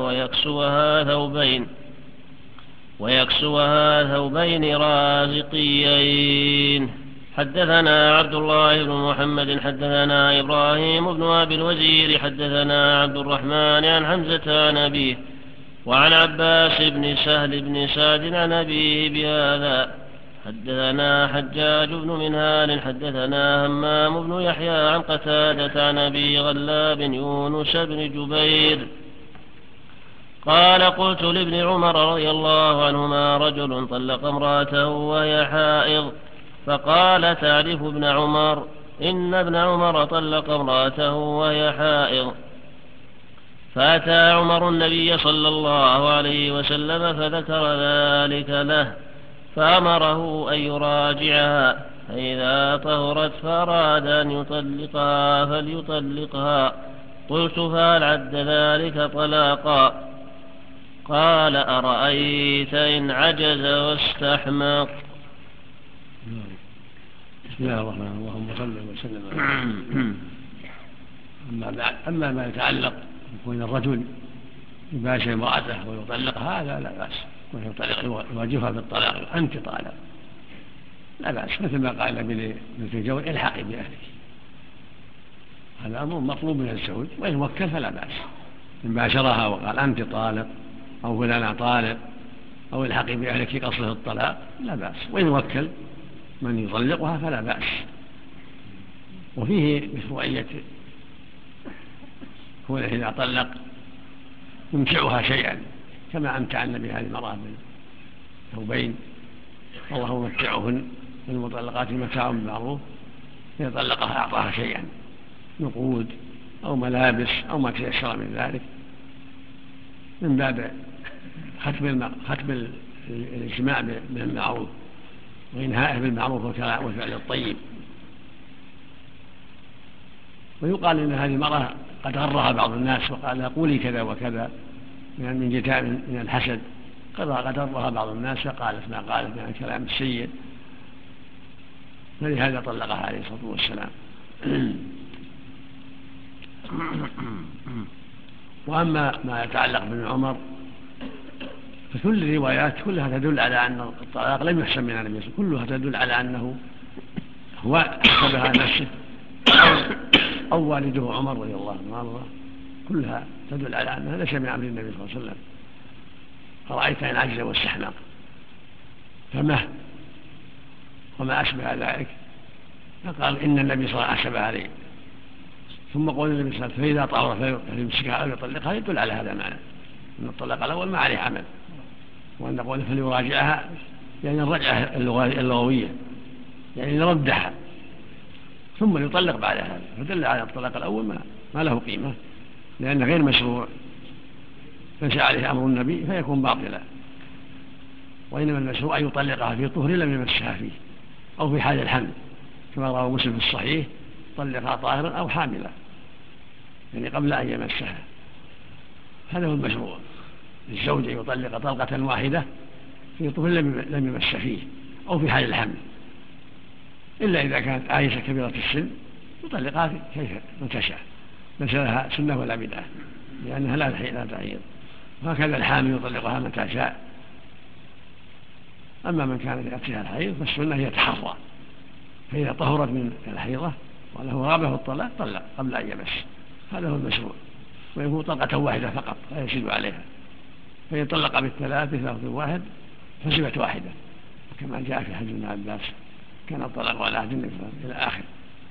C: ويكسوها ثوبين رازقيين. حدثنا عبد الله بن محمد حدثنا إبراهيم بن أبي الوزير حدثنا عبد الرحمن عن حمزة عن أبيه وعن عباس بن سهل بن سعد عن أبيه بهذا. حدثنا حجاج بن منهال حدثنا همام بن يحيى عن قتادة عن أبي غلاب يونس بن جبير قال قلت لابن عمر رضي الله عنهما رجل طلق امرأته وهي حائض فقال تعرف ابن عمر إن ابن عمر طلق امرأته وهي حائض. فأتى عمر النبي صلى الله عليه وسلم فذكر ذلك له فأمره أن يراجعها فإذا طهرت فأراد أن يطلقها فليطلقها. قلت فهل عد ذلك طلاقا؟ قال أرأيت إن عجز واستحمق.
D: بسم الله الرحمن الرحيم اللهم صل وسلم أما ما يتعلق بكون الرجل يباشر امرأته ويطلقها هذا لا بأس ويطلق يواجهها بالطلاق أنت طالق لا بأس مثل ما قال ابن الجوزي الحقي بأهلك. هذا أمر مطلوب من الزوج وإن وكل فلا بأس إن باشرها وقال أنت طالق أو فلان طالق أو الحقي بأهلك في قصده الطلاق لا بأس وإن وكل من يطلقها فلا بأس. وفيه مشروعية كونه إذا طلق يمتعها شيئا كما أمتع النبي هذه المرأة بالثوبين والله ممتعهن المطلقات متاع بالمعروف إذا طلقها أعطاها شيئا نقود أو ملابس أو ما تيسر من ذلك من باب ختم الاجتماع بالمعروف وإنهائه بالمعروف والفعل الطيب. ويقال إن هذه المرأة قد غرها بعض الناس وقال لها قولي كذا وكذا من جتاء من الحسد قد غرها بعض الناس فقالت ما قالت من الكلام السيء فلهذا طلقها عليه الصلاة والسلام. وأما ما يتعلق بابن عمر فكل الروايات كلها تدل على أن الطلاق لم يحسن من النبي كلها تدل على أنه هو كتبها نفسه أو والده عمر رضي الله عنه كلها تدل على أنها ليس من أمر النبي صلى الله عليه وسلم. أرأيت إن عجز واستحنق فمه وما أشبه ذلك. فقال إن النبي صلى الله عليه وسلم عليه. ثم قول النبي صلى الله عليه وسلم فإذا طهر فليمسكها أو يطلقها يدل على هذا المعنى أن الطلاق الأول ما عليه عمل، وأن قوله فليراجعها يعني الرجعة اللغوية يعني يردها ثم يطلق بعد هذا، فدل على الطلاق الأول ما له قيمة لأنه غير مشروع ليس عليه أمر النبي فيكون باطلا، وإنما المشروع أن يطلقها في طهر لم يمسها فيه أو في حال الحمل كما رواه مسلم في الصحيح طلقها طاهرا أو حاملا يعني قبل أن يمسها. هذا هو المشروع للزوج أن يطلق طلقة واحدة في طهر لم يمس فيه أو في حال الحمل، إلا إذا كانت عائشة كبيرة السن يطلقها كيف تشاء ليس لها سنة ولا بدعة لأنها لا تحيض، وهكذا الحامل يطلقها متى شاء. أما من كان يأتيها الحيض فالسنة هي تحرى، فإذا طهرت من الحيضة وله رغبة في الطلاق طلق قبل أن يمس، هذا هو المشروع، ويكون طلقة واحدة فقط لا يزيد عليها، فإن طلق بالثلاث بلفظ واحد فزبت واحدة كما جاء في حديث ابن عباس كان الطلاق على عهد النبي إلى آخر.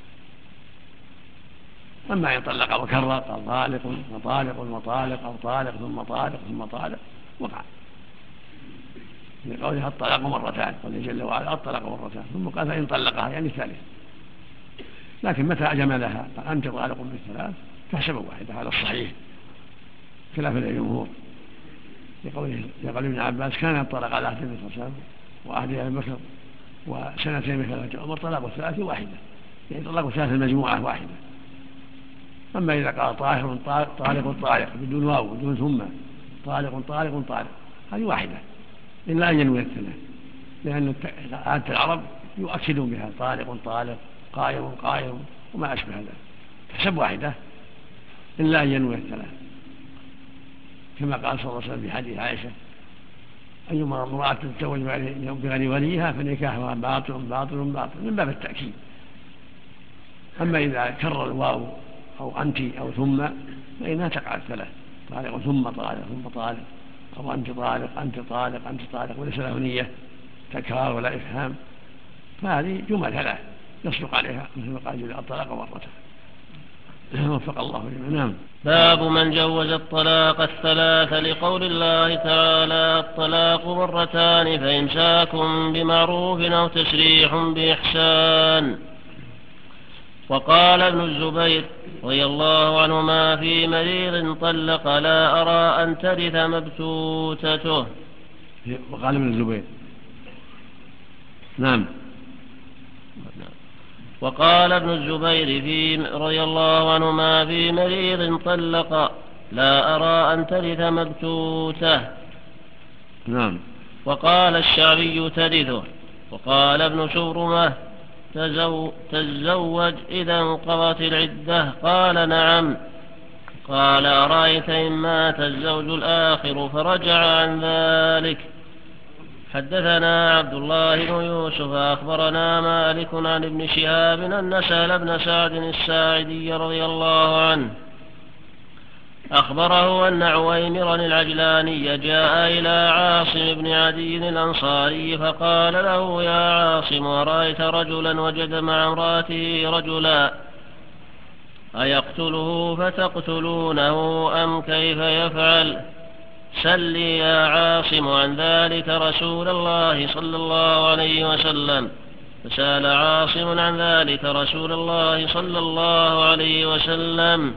D: أما إن طلق وكرر قال طالق وطالق وطالق أو طالق ثم طالق ثم طالق وقع لقوله الطلاق مرتان، قال جل وعلا الطلاق مرتان، ثم قال فإن طلقها يعني ثالث، لكن متى أجملها أنت طالق بالثلاث فحسب واحدة على الصحيح خلافا للجمهور لقول ابن عباس كان الطلاق على عهد النبي صلى الله عليه وسلم وعهد أبي بكر وسنتين من خلافة عمر طلاق الثلاث واحدة يعني طلاق الثلاث المجموعة واحدة. أما إذا قال طاهر طالق طالق بدون واو بدون ثم طالق طالق طالق هذه واحدة إلا أن ينوي الثلاث، لأن عادة العرب يؤكدون بها طالق طالق قائم قائم وما أشبه ذلك تحسب واحدة إلا أن ينوي الثلاث، كما قال صلى الله عليه وسلم في حديث عائشة أيما امرأة تتزوج بغير وليها فنكاحها باطل باطل باطل من باب التأكيد. أما إذا كرر الواو أو أنت أو ثم فإنها تقع الثلاث طالق ثم طالق ثم طالق أو أنت طالق أنت طالق أنت طالق وليس له نية تكرار ولا إفهام، فهذه جمل ثلاث يصدق عليها مثل ما قال الطلاق مرة وفق الله لمن. نعم.
C: باب من جوز الطلاق الثلاث لقول الله تعالى الطلاق مرتان فإمساكم بمعروف أو تسريح بإحسان. وقال ابن الزبير رضي الله عنهما في مريض طلق لا أرى أن ترث مبتوتته.
D: وقال ابن الزبير نعم.
C: وقال ابن الزبير رضي الله عنهما في مريض طلق لا أرى أن ترث مبتوته.
D: نعم.
C: وقال الشعبي ترثه. وقال ابن شبرمة تزوج إذا انقضت العدة قال نعم. قال أرأيت إن مات الزوج الآخر فرجع عن ذلك. حدثنا عبد الله بن يوسف أخبرنا مالك عن ابن شهاب أن سهل بن سعد الساعدي رضي الله عنه أخبره أن عويمرا العجلاني جاء إلى عاصم بن عدي الأنصاري فقال له يا عاصم أرأيت رجلا وجد مع امرأته رجلا أيقتله فتقتلونه أم كيف يفعل؟ سل يا عاصم عن ذلك رسول الله صلى الله عليه وسلم. فسأل عاصم عن ذلك رسول الله صلى الله عليه وسلم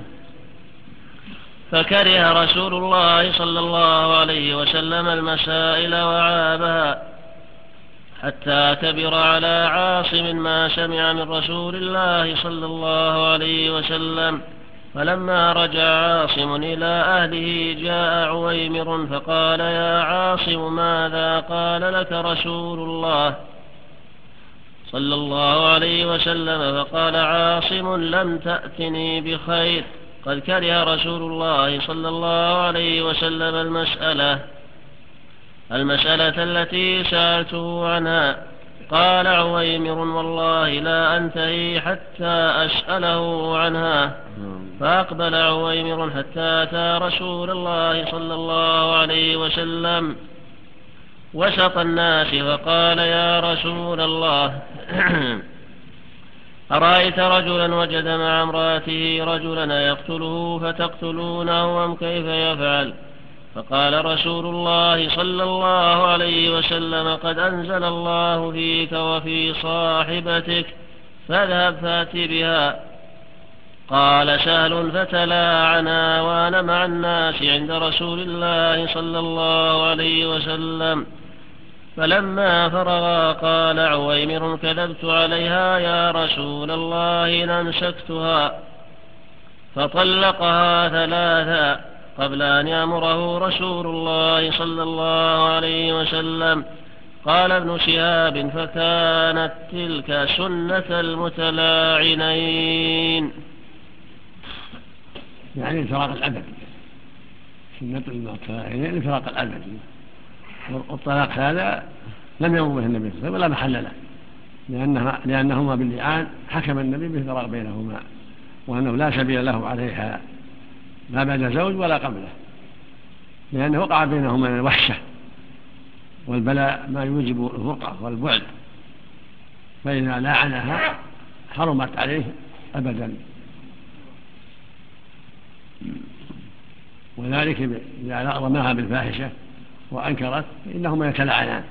C: فكره رسول الله صلى الله عليه وسلم المسائل وعابها حتى كبر على عاصم ما سمع من رسول الله صلى الله عليه وسلم. فلما رجع عاصم إلى أهله جاء عويمر فقال يا عاصم ماذا قال لك رسول الله صلى الله عليه وسلم؟ فقال عاصم لم تأتني بخير قد كره رسول الله صلى الله عليه وسلم المسألة التي سألته عنها. قال عويمر والله لا أنتهي حتى أسأله عنها. فأقبل عويمر حتى أتى رسول الله صلى الله عليه وسلم وسط الناس فقال: يا رسول الله، أرأيت رجلا وجد مع امرأته رجلا يقتله فتقتلونه أم كيف يفعل؟ فقال رسول الله صلى الله عليه وسلم: قد أنزل الله فيك وفي صاحبتك، فاذهب فأت بها. قال سهل: فتلاعنا وأنا مع الناس عند رسول الله صلى الله عليه وسلم. فلما فرغا قال عويمر: كذبت عليها يا رسول الله إن أمسكتها. فطلقها 3 قبل أن يأمره رسول الله صلى الله عليه وسلم. قال ابن شهاب: فكانت تلك سنة المتلاعنين.
D: يعني الفراق الأبدي، سنة المتلاعنين الفراق الأبدي. والطلاق هذا لم يأمر به النبي صلى الله عليه وسلم ولا محل له، لأنهما باللعان حكم النبي بالفراق بينهما، وأنه لا سبيل له عليها لا بعد زوج ولا قبله، لأنه وقع بينهما من الوحشة والبلاء ما يوجب الفرقة والبعد، فإذا لاعنها حرمت عليه أبدا. وذلك إذا رماها بالفاحشة وأنكرت إنهما يتلاعنان،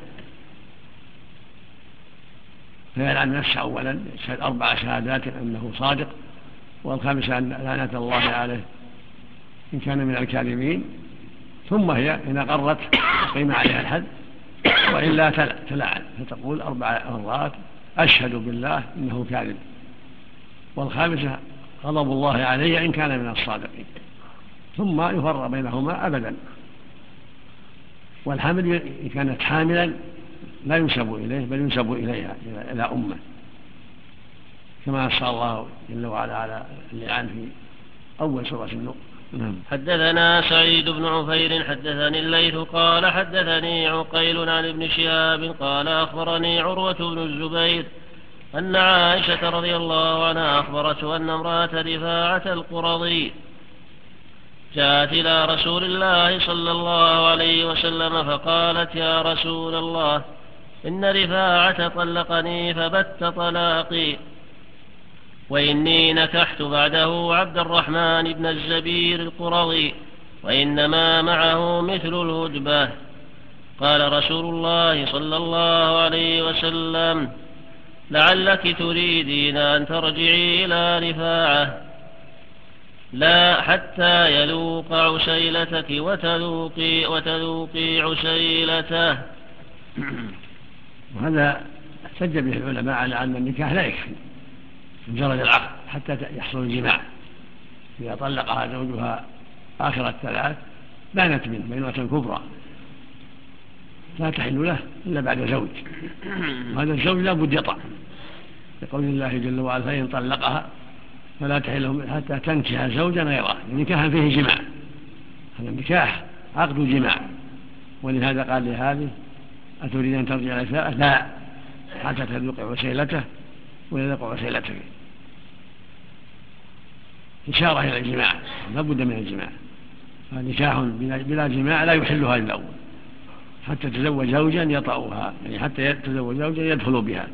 D: فيلعن نفسه أولا، يشهد 4 شهادات أنه صادق، والخامسة أن لعنة الله عليه إن كان من الكاذبين، ثم هي إن أقرت قيم عليها الحد، وإلا تلعن فتقول 4 مرات: أشهد بالله إنه كاذب، والخامسة: غضب الله علي إن كان من الصادقين، ثم يفرق بينهما أبدا. والحامل إن كانت حاملا لا ينسب إليه بل ينسب إليها إلى أمه، كما نص الله جل وعلا على اللعان في أول سورة النور.
C: حدثنا سعيد بن عفير حدثني الليث قال حدثني عقيل عن ابن شهاب قال أخبرني عروة بن الزبير أن عائشة رضي الله عنها أخبرته أن امرأة رفاعة القرظي جاءت إلى رسول الله صلى الله عليه وسلم فقالت: يا رسول الله، إن رفاعة طلقني فبت طلاقي، وإني نكحت بعده عبد الرحمن بن الزبير القرظي، وإنما معه مثل الهدبة. قال رسول الله صلى الله عليه وسلم: لعلك تريدين أن ترجعي إلى رفاعة، لا حتى يذوق عسيلتك وتذوقي عسيلته.
D: وهذا احتج به العلماء على أن النكاح لا يكفي مجرد العقد حتى يحصل الجماع. إذا طلقها زوجها آخر 3 بانت منه بينة كبرى لا تحل له إلا بعد زوج، وهذا الزوج لا بد يطع، لقول الله جل وعلا: فإن طلقها فلا تحل حتى تنكح زوجا غيره. النكاح فيه جماع، هذا النكاح عقد جماع، ولهذا قال لهذه: أتريد أن ترجع إلى لا حتى تذوق عسيلته ويذوق عسيلتك، إشارة إلى الجماع، لا بد من الجماع. فنكاح بلا جماع لا يحلها إلا الأول، حتى تزوج زوجا يطأها، يعني حتى يتزوج زوجا يدخل بها.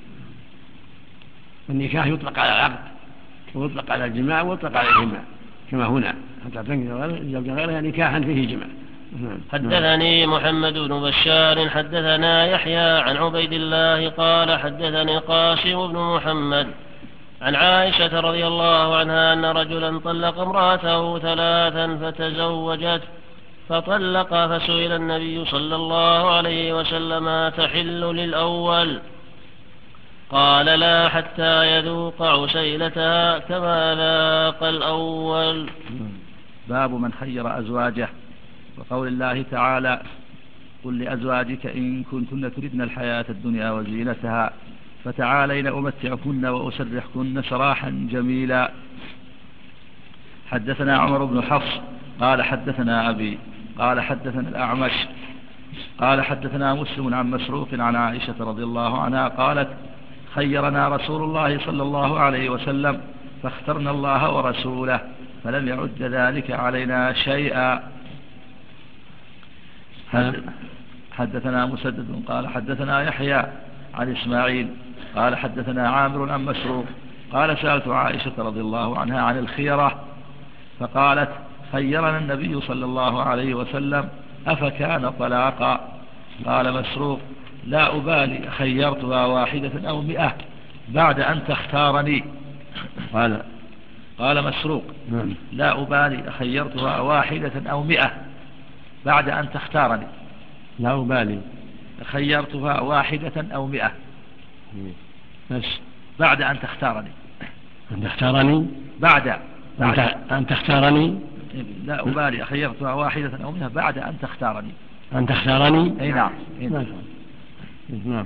D: النكاح يطلق على العقد ويطلق على الجماع ويطلق على الجماع، كما هنا حتى تنكح زوجا غيرها نكاحا فيه جماع.
C: حدثني محمد بن بشار حدثنا يحيى عن عبيد الله قال حدثني قاسم بن محمد عن عائشة رضي الله عنها أن رجلا طلق امرأته 3 فتزوجت فطلق، فسئل النبي صلى الله عليه وسلم: تحل للأول؟ قال: لا حتى يذوق عسيلتها كما ذاق الأول.
B: باب من خير أزواجه، وقول الله تعالى: قل لأزواجك إن كنتن تردن الحياة الدنيا وزينتها فتعالين أمتعكن وأسرحكن سراحا جميلا. حدثنا عمر بن حفص قال حدثنا أبي قال حدثنا الأعمش قال حدثنا مسلم عن مسروق عن عائشة رضي الله عنها قالت: خيرنا رسول الله صلى الله عليه وسلم فاخترنا الله ورسوله، فلم يعد ذلك علينا شيئا. حدثنا مسدد قال حدثنا يحيى عن إسماعيل قال حدثنا عامر عن مسروق قال سألت عائشة رضي الله عنها عن الخيرة فقالت خيرنا النبي صلى الله عليه وسلم أفكان طلاقا. قال مسروق لا أبالي خيرتها واحدة أو 100 بعد أن تختارني. قال مسروق لا أبالي خيرتها واحدة أو 100 بعد أن تختارني.
D: لا أبالي
B: خيرتها واحدة أو 100
D: بس
B: بعد أن تختارني.
D: أن تختارني
B: بعد
D: أن تختارني.
B: لا أبالي خيرتها واحدة أو 100 بعد أن تختارني.
D: أن تختارني.
B: أي نعم.
D: نعم.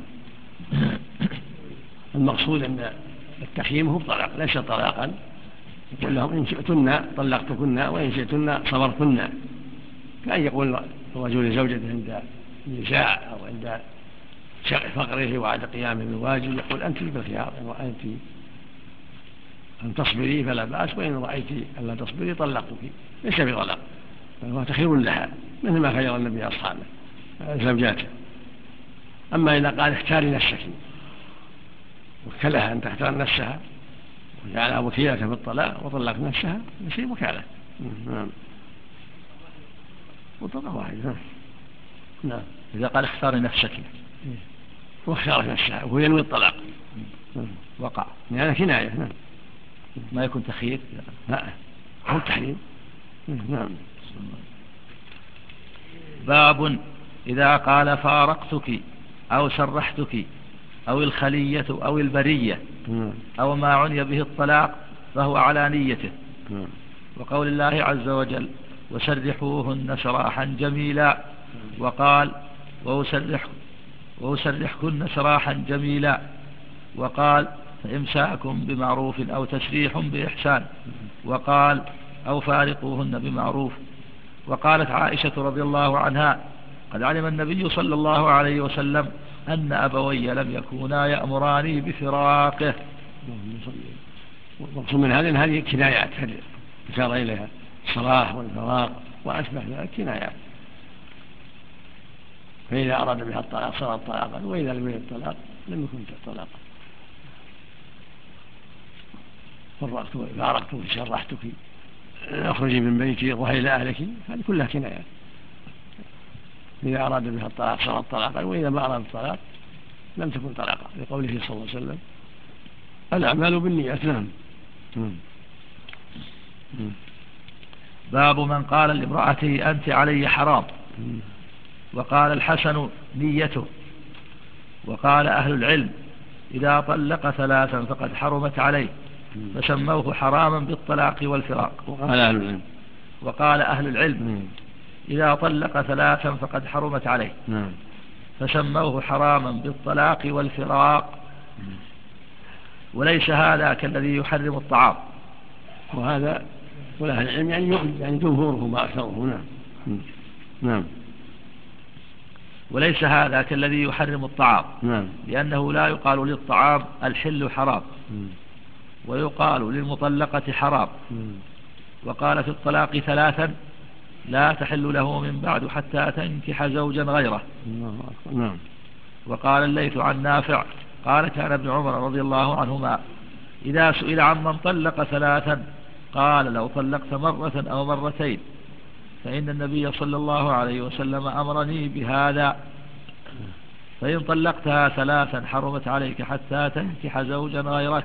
D: المقصود أن التخييم هو الطلاق ليس طلاقا. يقول لهم إن شئتن طلقتكن وإن شئتن صبرتن، كأن يقول الرجل لزوجته عند النزاع أو عند فقره وعند قيامه بالواجب يقول أنت بالخيار، إن رأيت أن تصبري فلا بأس، وإن رأيت ألا تصبري طلقتك، ليس بطلاق، فهو تخير لها مثل ما خير النبي أصحابه زوجاته. أما إذا قال اختاري نفسك وكلها أن تختار نفسها وجعلها وكيلة في الطلاق وطلقت نفسها شيء وكالة. نعم. وطلق واحد. نعم.
B: إذا قال اختاري نفسك
D: واختارت نفسها وهو ينوي الطلاق
B: وقع
D: يعني كناية. نعم.
B: ما يكون تخيير.
D: لا هو التحريم. نعم.
B: باب إذا قال فارقتك أو سرحتك أو الخلية أو البرية أو ما عني به الطلاق فهو على نيته. وقول الله عز وجل وسرحوهن سراحا جميلا، وقال وأسرحكن سراحا جميلا، وقال فإمساكم بمعروف أو تسريح بإحسان، وقال أو فارقوهن بمعروف. وقالت عائشة رضي الله عنها قد علم النبي صلى الله عليه وسلم أن أبوي لم يكونا يأمراني بفراقه.
D: المقصود من هذه كنايات أشار إليها الصلاح والفراق وأشبه ذلك كنايات، فإذا أراد بها الطلاق صار طلاقا، وإذا لم يرد الطلاق لم يكن طلاقا. فارقتك شرحتك اخرجي من بيتي اضحي الى اهلك، هذه كلها كنايات. اذا اراد بها الطلاق صار طلاقا، واذا ما اراد الطلاق لم تكن طلاقا، لقوله صلى الله عليه وسلم الاعمال بالنيات. نعم.
B: باب من قال لامرأته أنت علي حرام. وقال الحسن نيته. وقال أهل العلم إذا طلق 3 فقد حرمت عليه، فسموه حراما بالطلاق والفراق. وقال أهل العلم إذا طلق 3 فقد حرمت عليه، فسموه حراما بالطلاق والفراق. وليس هذا كالذي يحرم الطعام.
D: وهذا أهل العلم يعني جمهوره ما أكثره. نعم.
B: وليس هذا كالذي يحرم الطعام، لأنه لا يقال للطعام الحل حرام، ويقال للمطلقة حرام. وقال في الطلاق 3 لا تحل له من بعد حتى تنكح زوجا غيره. وقال الليث عن نافع قال كان ابن عمر رضي الله عنهما إذا سئل عمن طلق 3 قال لو طلقت 1 أو 2 فإن النبي صلى الله عليه وسلم أمرني بهذا، فإن طلقتها 3 حرمت عليك حتى تنكح زوجا غيرك.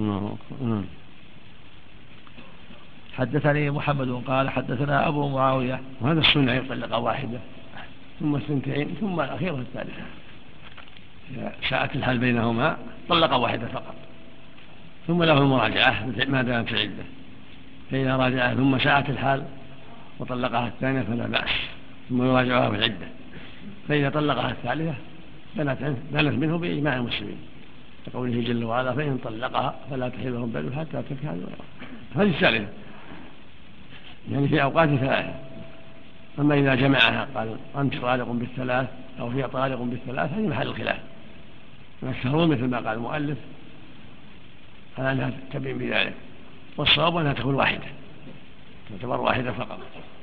B: حدثني محمد قال حدثنا أبو معاوية.
D: وهذا السنة يطلق 1 ثم 2 ثم الأخيرة الثالثة. إذا ساءت الحال بينهما طلق 1 فقط، ثم له المراجعة ما دامت في العدة، فإذا راجعها ثم ساءت الحال وطلقها 2 فلا بأس، ثم يراجعها في العدة، فإذا طلقها 3 بنت منه بإجماع المسلمين، لقوله جل وعلا فإن طلقها فلا تحل له بعد حتى تنكح غيره. هذه الثالثة يعني في أوقات 3. أما إذا جمعها قال أنت طالق بال3 أو هي طالق بال3 هذه محل الخلاف، والشهور مثل ما قال المؤلف على أنها تبين بذلك، والصواب أنها تكون 1 تعتبر واحدة فقط،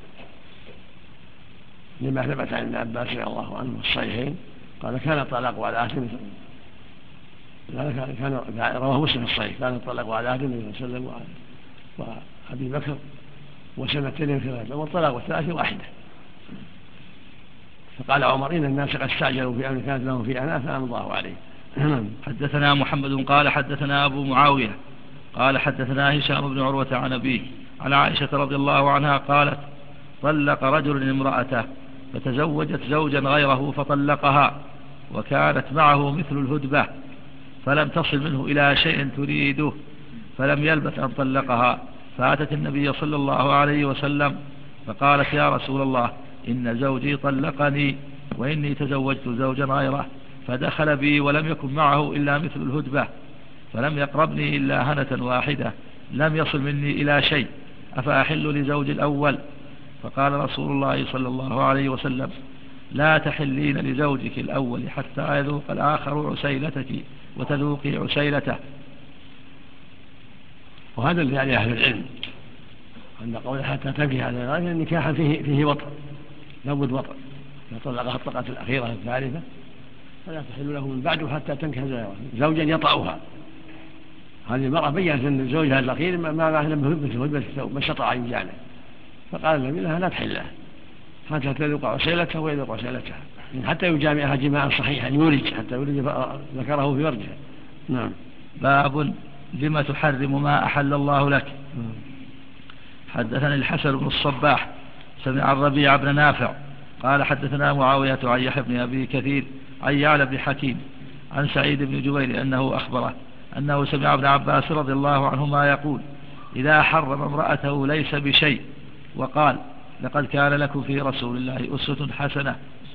D: لما ثبت عن ابن عباس رضي الله عنه في الصحيحين قال كان الطلاق على عهد كان رواه مسلم في الصحيح كان الطلاق على عهد النبي صلى الله عليه وسلم وأبي بكر وسنتين ثلاثة والطلاق والثلاثة واحدة. فقال عمر إن الناس قد استعجلوا في أمر كانت لهم في أنا فأمضاه عليه.
B: حدثنا محمد قال حدثنا أبو معاوية قال حدثنا هشام بن عروة عن أبيه عن عائشة رضي الله عنها قالت طلق رجل امرأته فتزوجت زوجا غيره فطلقها وكانت معه مثل الهدبة فلم تصل منه إلى شيء تريده فلم يلبث أن طلقها فأتت النبي صلى الله عليه وسلم فقالت يا رسول الله إن زوجي طلقني وإني تزوجت زوجا غيره فدخل بي ولم يكن معه إلا مثل الهدبة فلم يقربني إلا هنة واحدة لم يصل مني إلى شيء أفأحل لزوج الأول؟ فقال رسول الله صلى الله عليه وسلم لا تحلين لزوجك الأول حتى يذوق الآخر عسيلتك وتذوقي عسيلته.
D: وهذا الذي عليه أهل العلم عند قوله حتى تنكح على غيره النكاح فيه وطء لابد وطء يطلقها الطلقة الأخيرة الثالثة فلا تحل له من بعده حتى تنكح زوجا يطأها. هذه المرأة بيّنت أن زوجها الأخير ما لم بس شطع يجعله فقال النبي لها لا تحله حتى تذوق عسيلته ويذوق عسيلتها حتى يجامعها جماعا صحيحا يولج حتى يولج ذكره في فرجها. نعم.
B: باب لما تحرم ما أحل الله لك. حدثني الحسن بن الصباح سمع الربيع بن نافع قال حدثنا معاوية عن يحيى بن أبي كثير عن يعلى بن حكيم عن سعيد بن جبير أنه أخبره أنه سمع ابن عباس رضي الله عنهما يقول إذا حرم امرأته ليس بشيء وقال لقد كان لكم في رسول الله أسوة حسنة.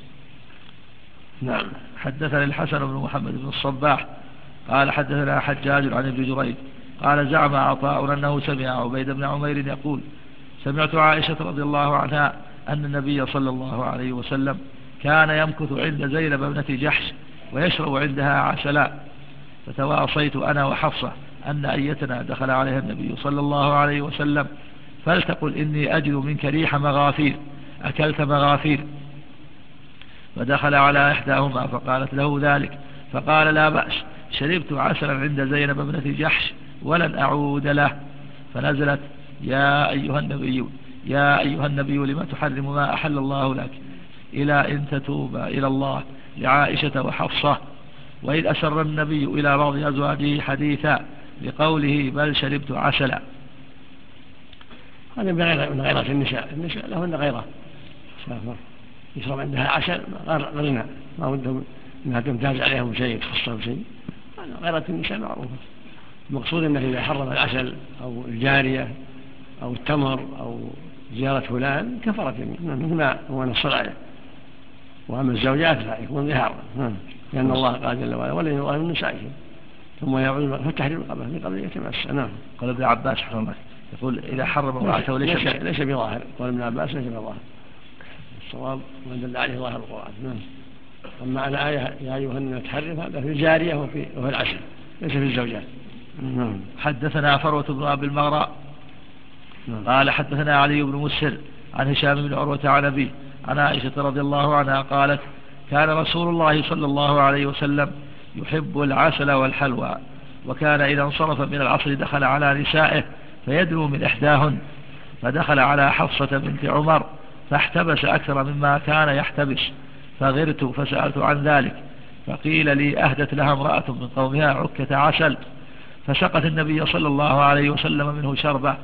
D: نعم.
B: حدثنا الحسن بن محمد بن الصباح قال حدثنا حجاج عن ابن جريج قال زعم عطاء أنه سمع عبيد بن عمير يقول سمعت عائشة رضي الله عنها أن النبي صلى الله عليه وسلم كان يمكث عند زينب ابنة جحش ويشرب عندها عسلا فتواصيت أنا وحفصة أن أيتنا دخل عليها النبي صلى الله عليه وسلم فلتقل إني أجد منك ريح مغافير أكلت مغافير فدخل على إحداهما فقالت له ذلك فقال لا بأس شربت عسلا عند زينب ابنة جحش ولن أعود له فنزلت يا أيها النبي لما تحرم ما أحل الله لك إلى إن تتوب إلى الله لعائشة وحفصة وإذ أسر النبي إلى بعض أزواجه حديثا لقوله بل شربت عسلا.
D: هذا من غيرة النساء لهن غيرة يشرب عندها عسل غيرنا ما ودهم انها تمتاز عليهم شيء تخصهم شيء غيرة النساء معروفة. المقصود انه اذا حرم العسل او الجارية او التمر او زيارة فلان كفرت مثل ما هو نص الآية. واما الزوجات فيكون ظهارا لان الله قال جل وعلا ولن يظاهر من نسائهم ثم يعود فالتحريم قبل يتمس. نعم.
B: قال ابن عباس حرمت يقول إذا حرم امرأته
D: ليس بظاهر قال ابن عباس ليس بظاهر الصواب ما دل عليه ظاهر القرآن. أما على آية يا أيها الناس تحرم هذا في الجارية وفي العسل ليس في الزوجات.
B: حدثنا فروة بن أبي المغراء قال حدثنا علي بن مسهر عن هشام بن عروة عن أبيه عن عائشة رضي الله عنها قالت كان رسول الله صلى الله عليه وسلم يحب العسل والحلوى وكان إذا انصرف من العصر دخل على نسائه فيدنو من إحداهن فدخل على حفصة بنت عمر فاحتبس أكثر مما كان يحتبس فغرت فسألت عن ذلك فقيل لي أهدت لها امرأة من قومها عكة عسل فسقت النبي صلى الله عليه وسلم منه شربة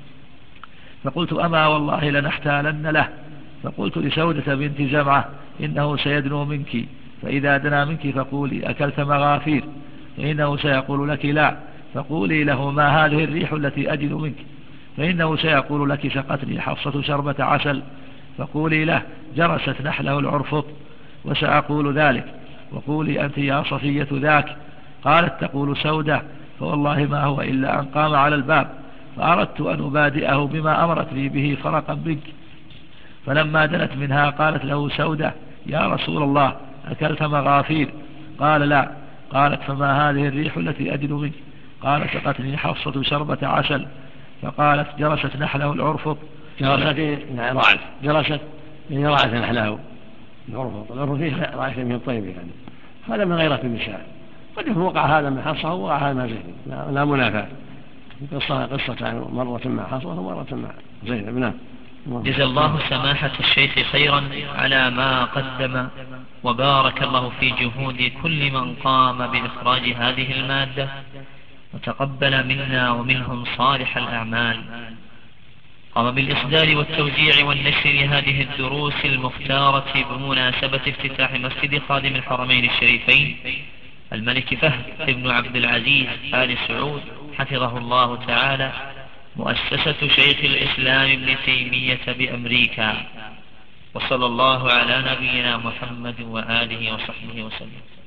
B: فقلت أما والله لنحتالن له فقلت لسودة بنت زمعة إنه سيدنو منك فإذا دنا منك فقولي أكلت مغافير فإنه سيقول لك لا فقولي له ما هذه الريح التي أجد منك فإنه سيقول لك سقتني حفصة شربة عسل فقولي له جرست نحله العرفط وسأقول ذلك وقولي أنت يا صفية ذاك. قالت تقول سودة فوالله ما هو إلا أن قام على الباب فأردت أن أبادئه بما أمرتني به فرقا منك فلما دنت منها قالت له سودة يا رسول الله أكلت مغافير؟ قال لا. قالت فما هذه الريح التي أجد منك؟ قال سقتني حفصة شربة عسل فقالت جرست نحله العرفط.
D: جرست يعني رعت، جرست يعني رعت نحله العرفط. العرفط فيه رعت من الطيب يعني، هذا من غيرة النساء. قد يكون وقع هذا من حصه ووقع هذا مع زينب، لا منافاة. قصة مرة مع حصه ومرة مع زينب. نعم.
A: جزا الله سماحة الشيخ خيرا على ما قدم، وبارك الله في جهود كل من قام بإخراج هذه المادة، وتقبل منا ومنهم صالح الأعمال. قام بالإصدار والتوزيع والنشر لهذه الدروس المختارة بمناسبة افتتاح مسجد خادم الحرمين الشريفين الملك فهد بن عبد العزيز آل سعود حفظه الله تعالى، مؤسسة شيخ الإسلام ابن تيمية بأمريكا. وصلى الله على نبينا محمد وآله وصحبه وسلم.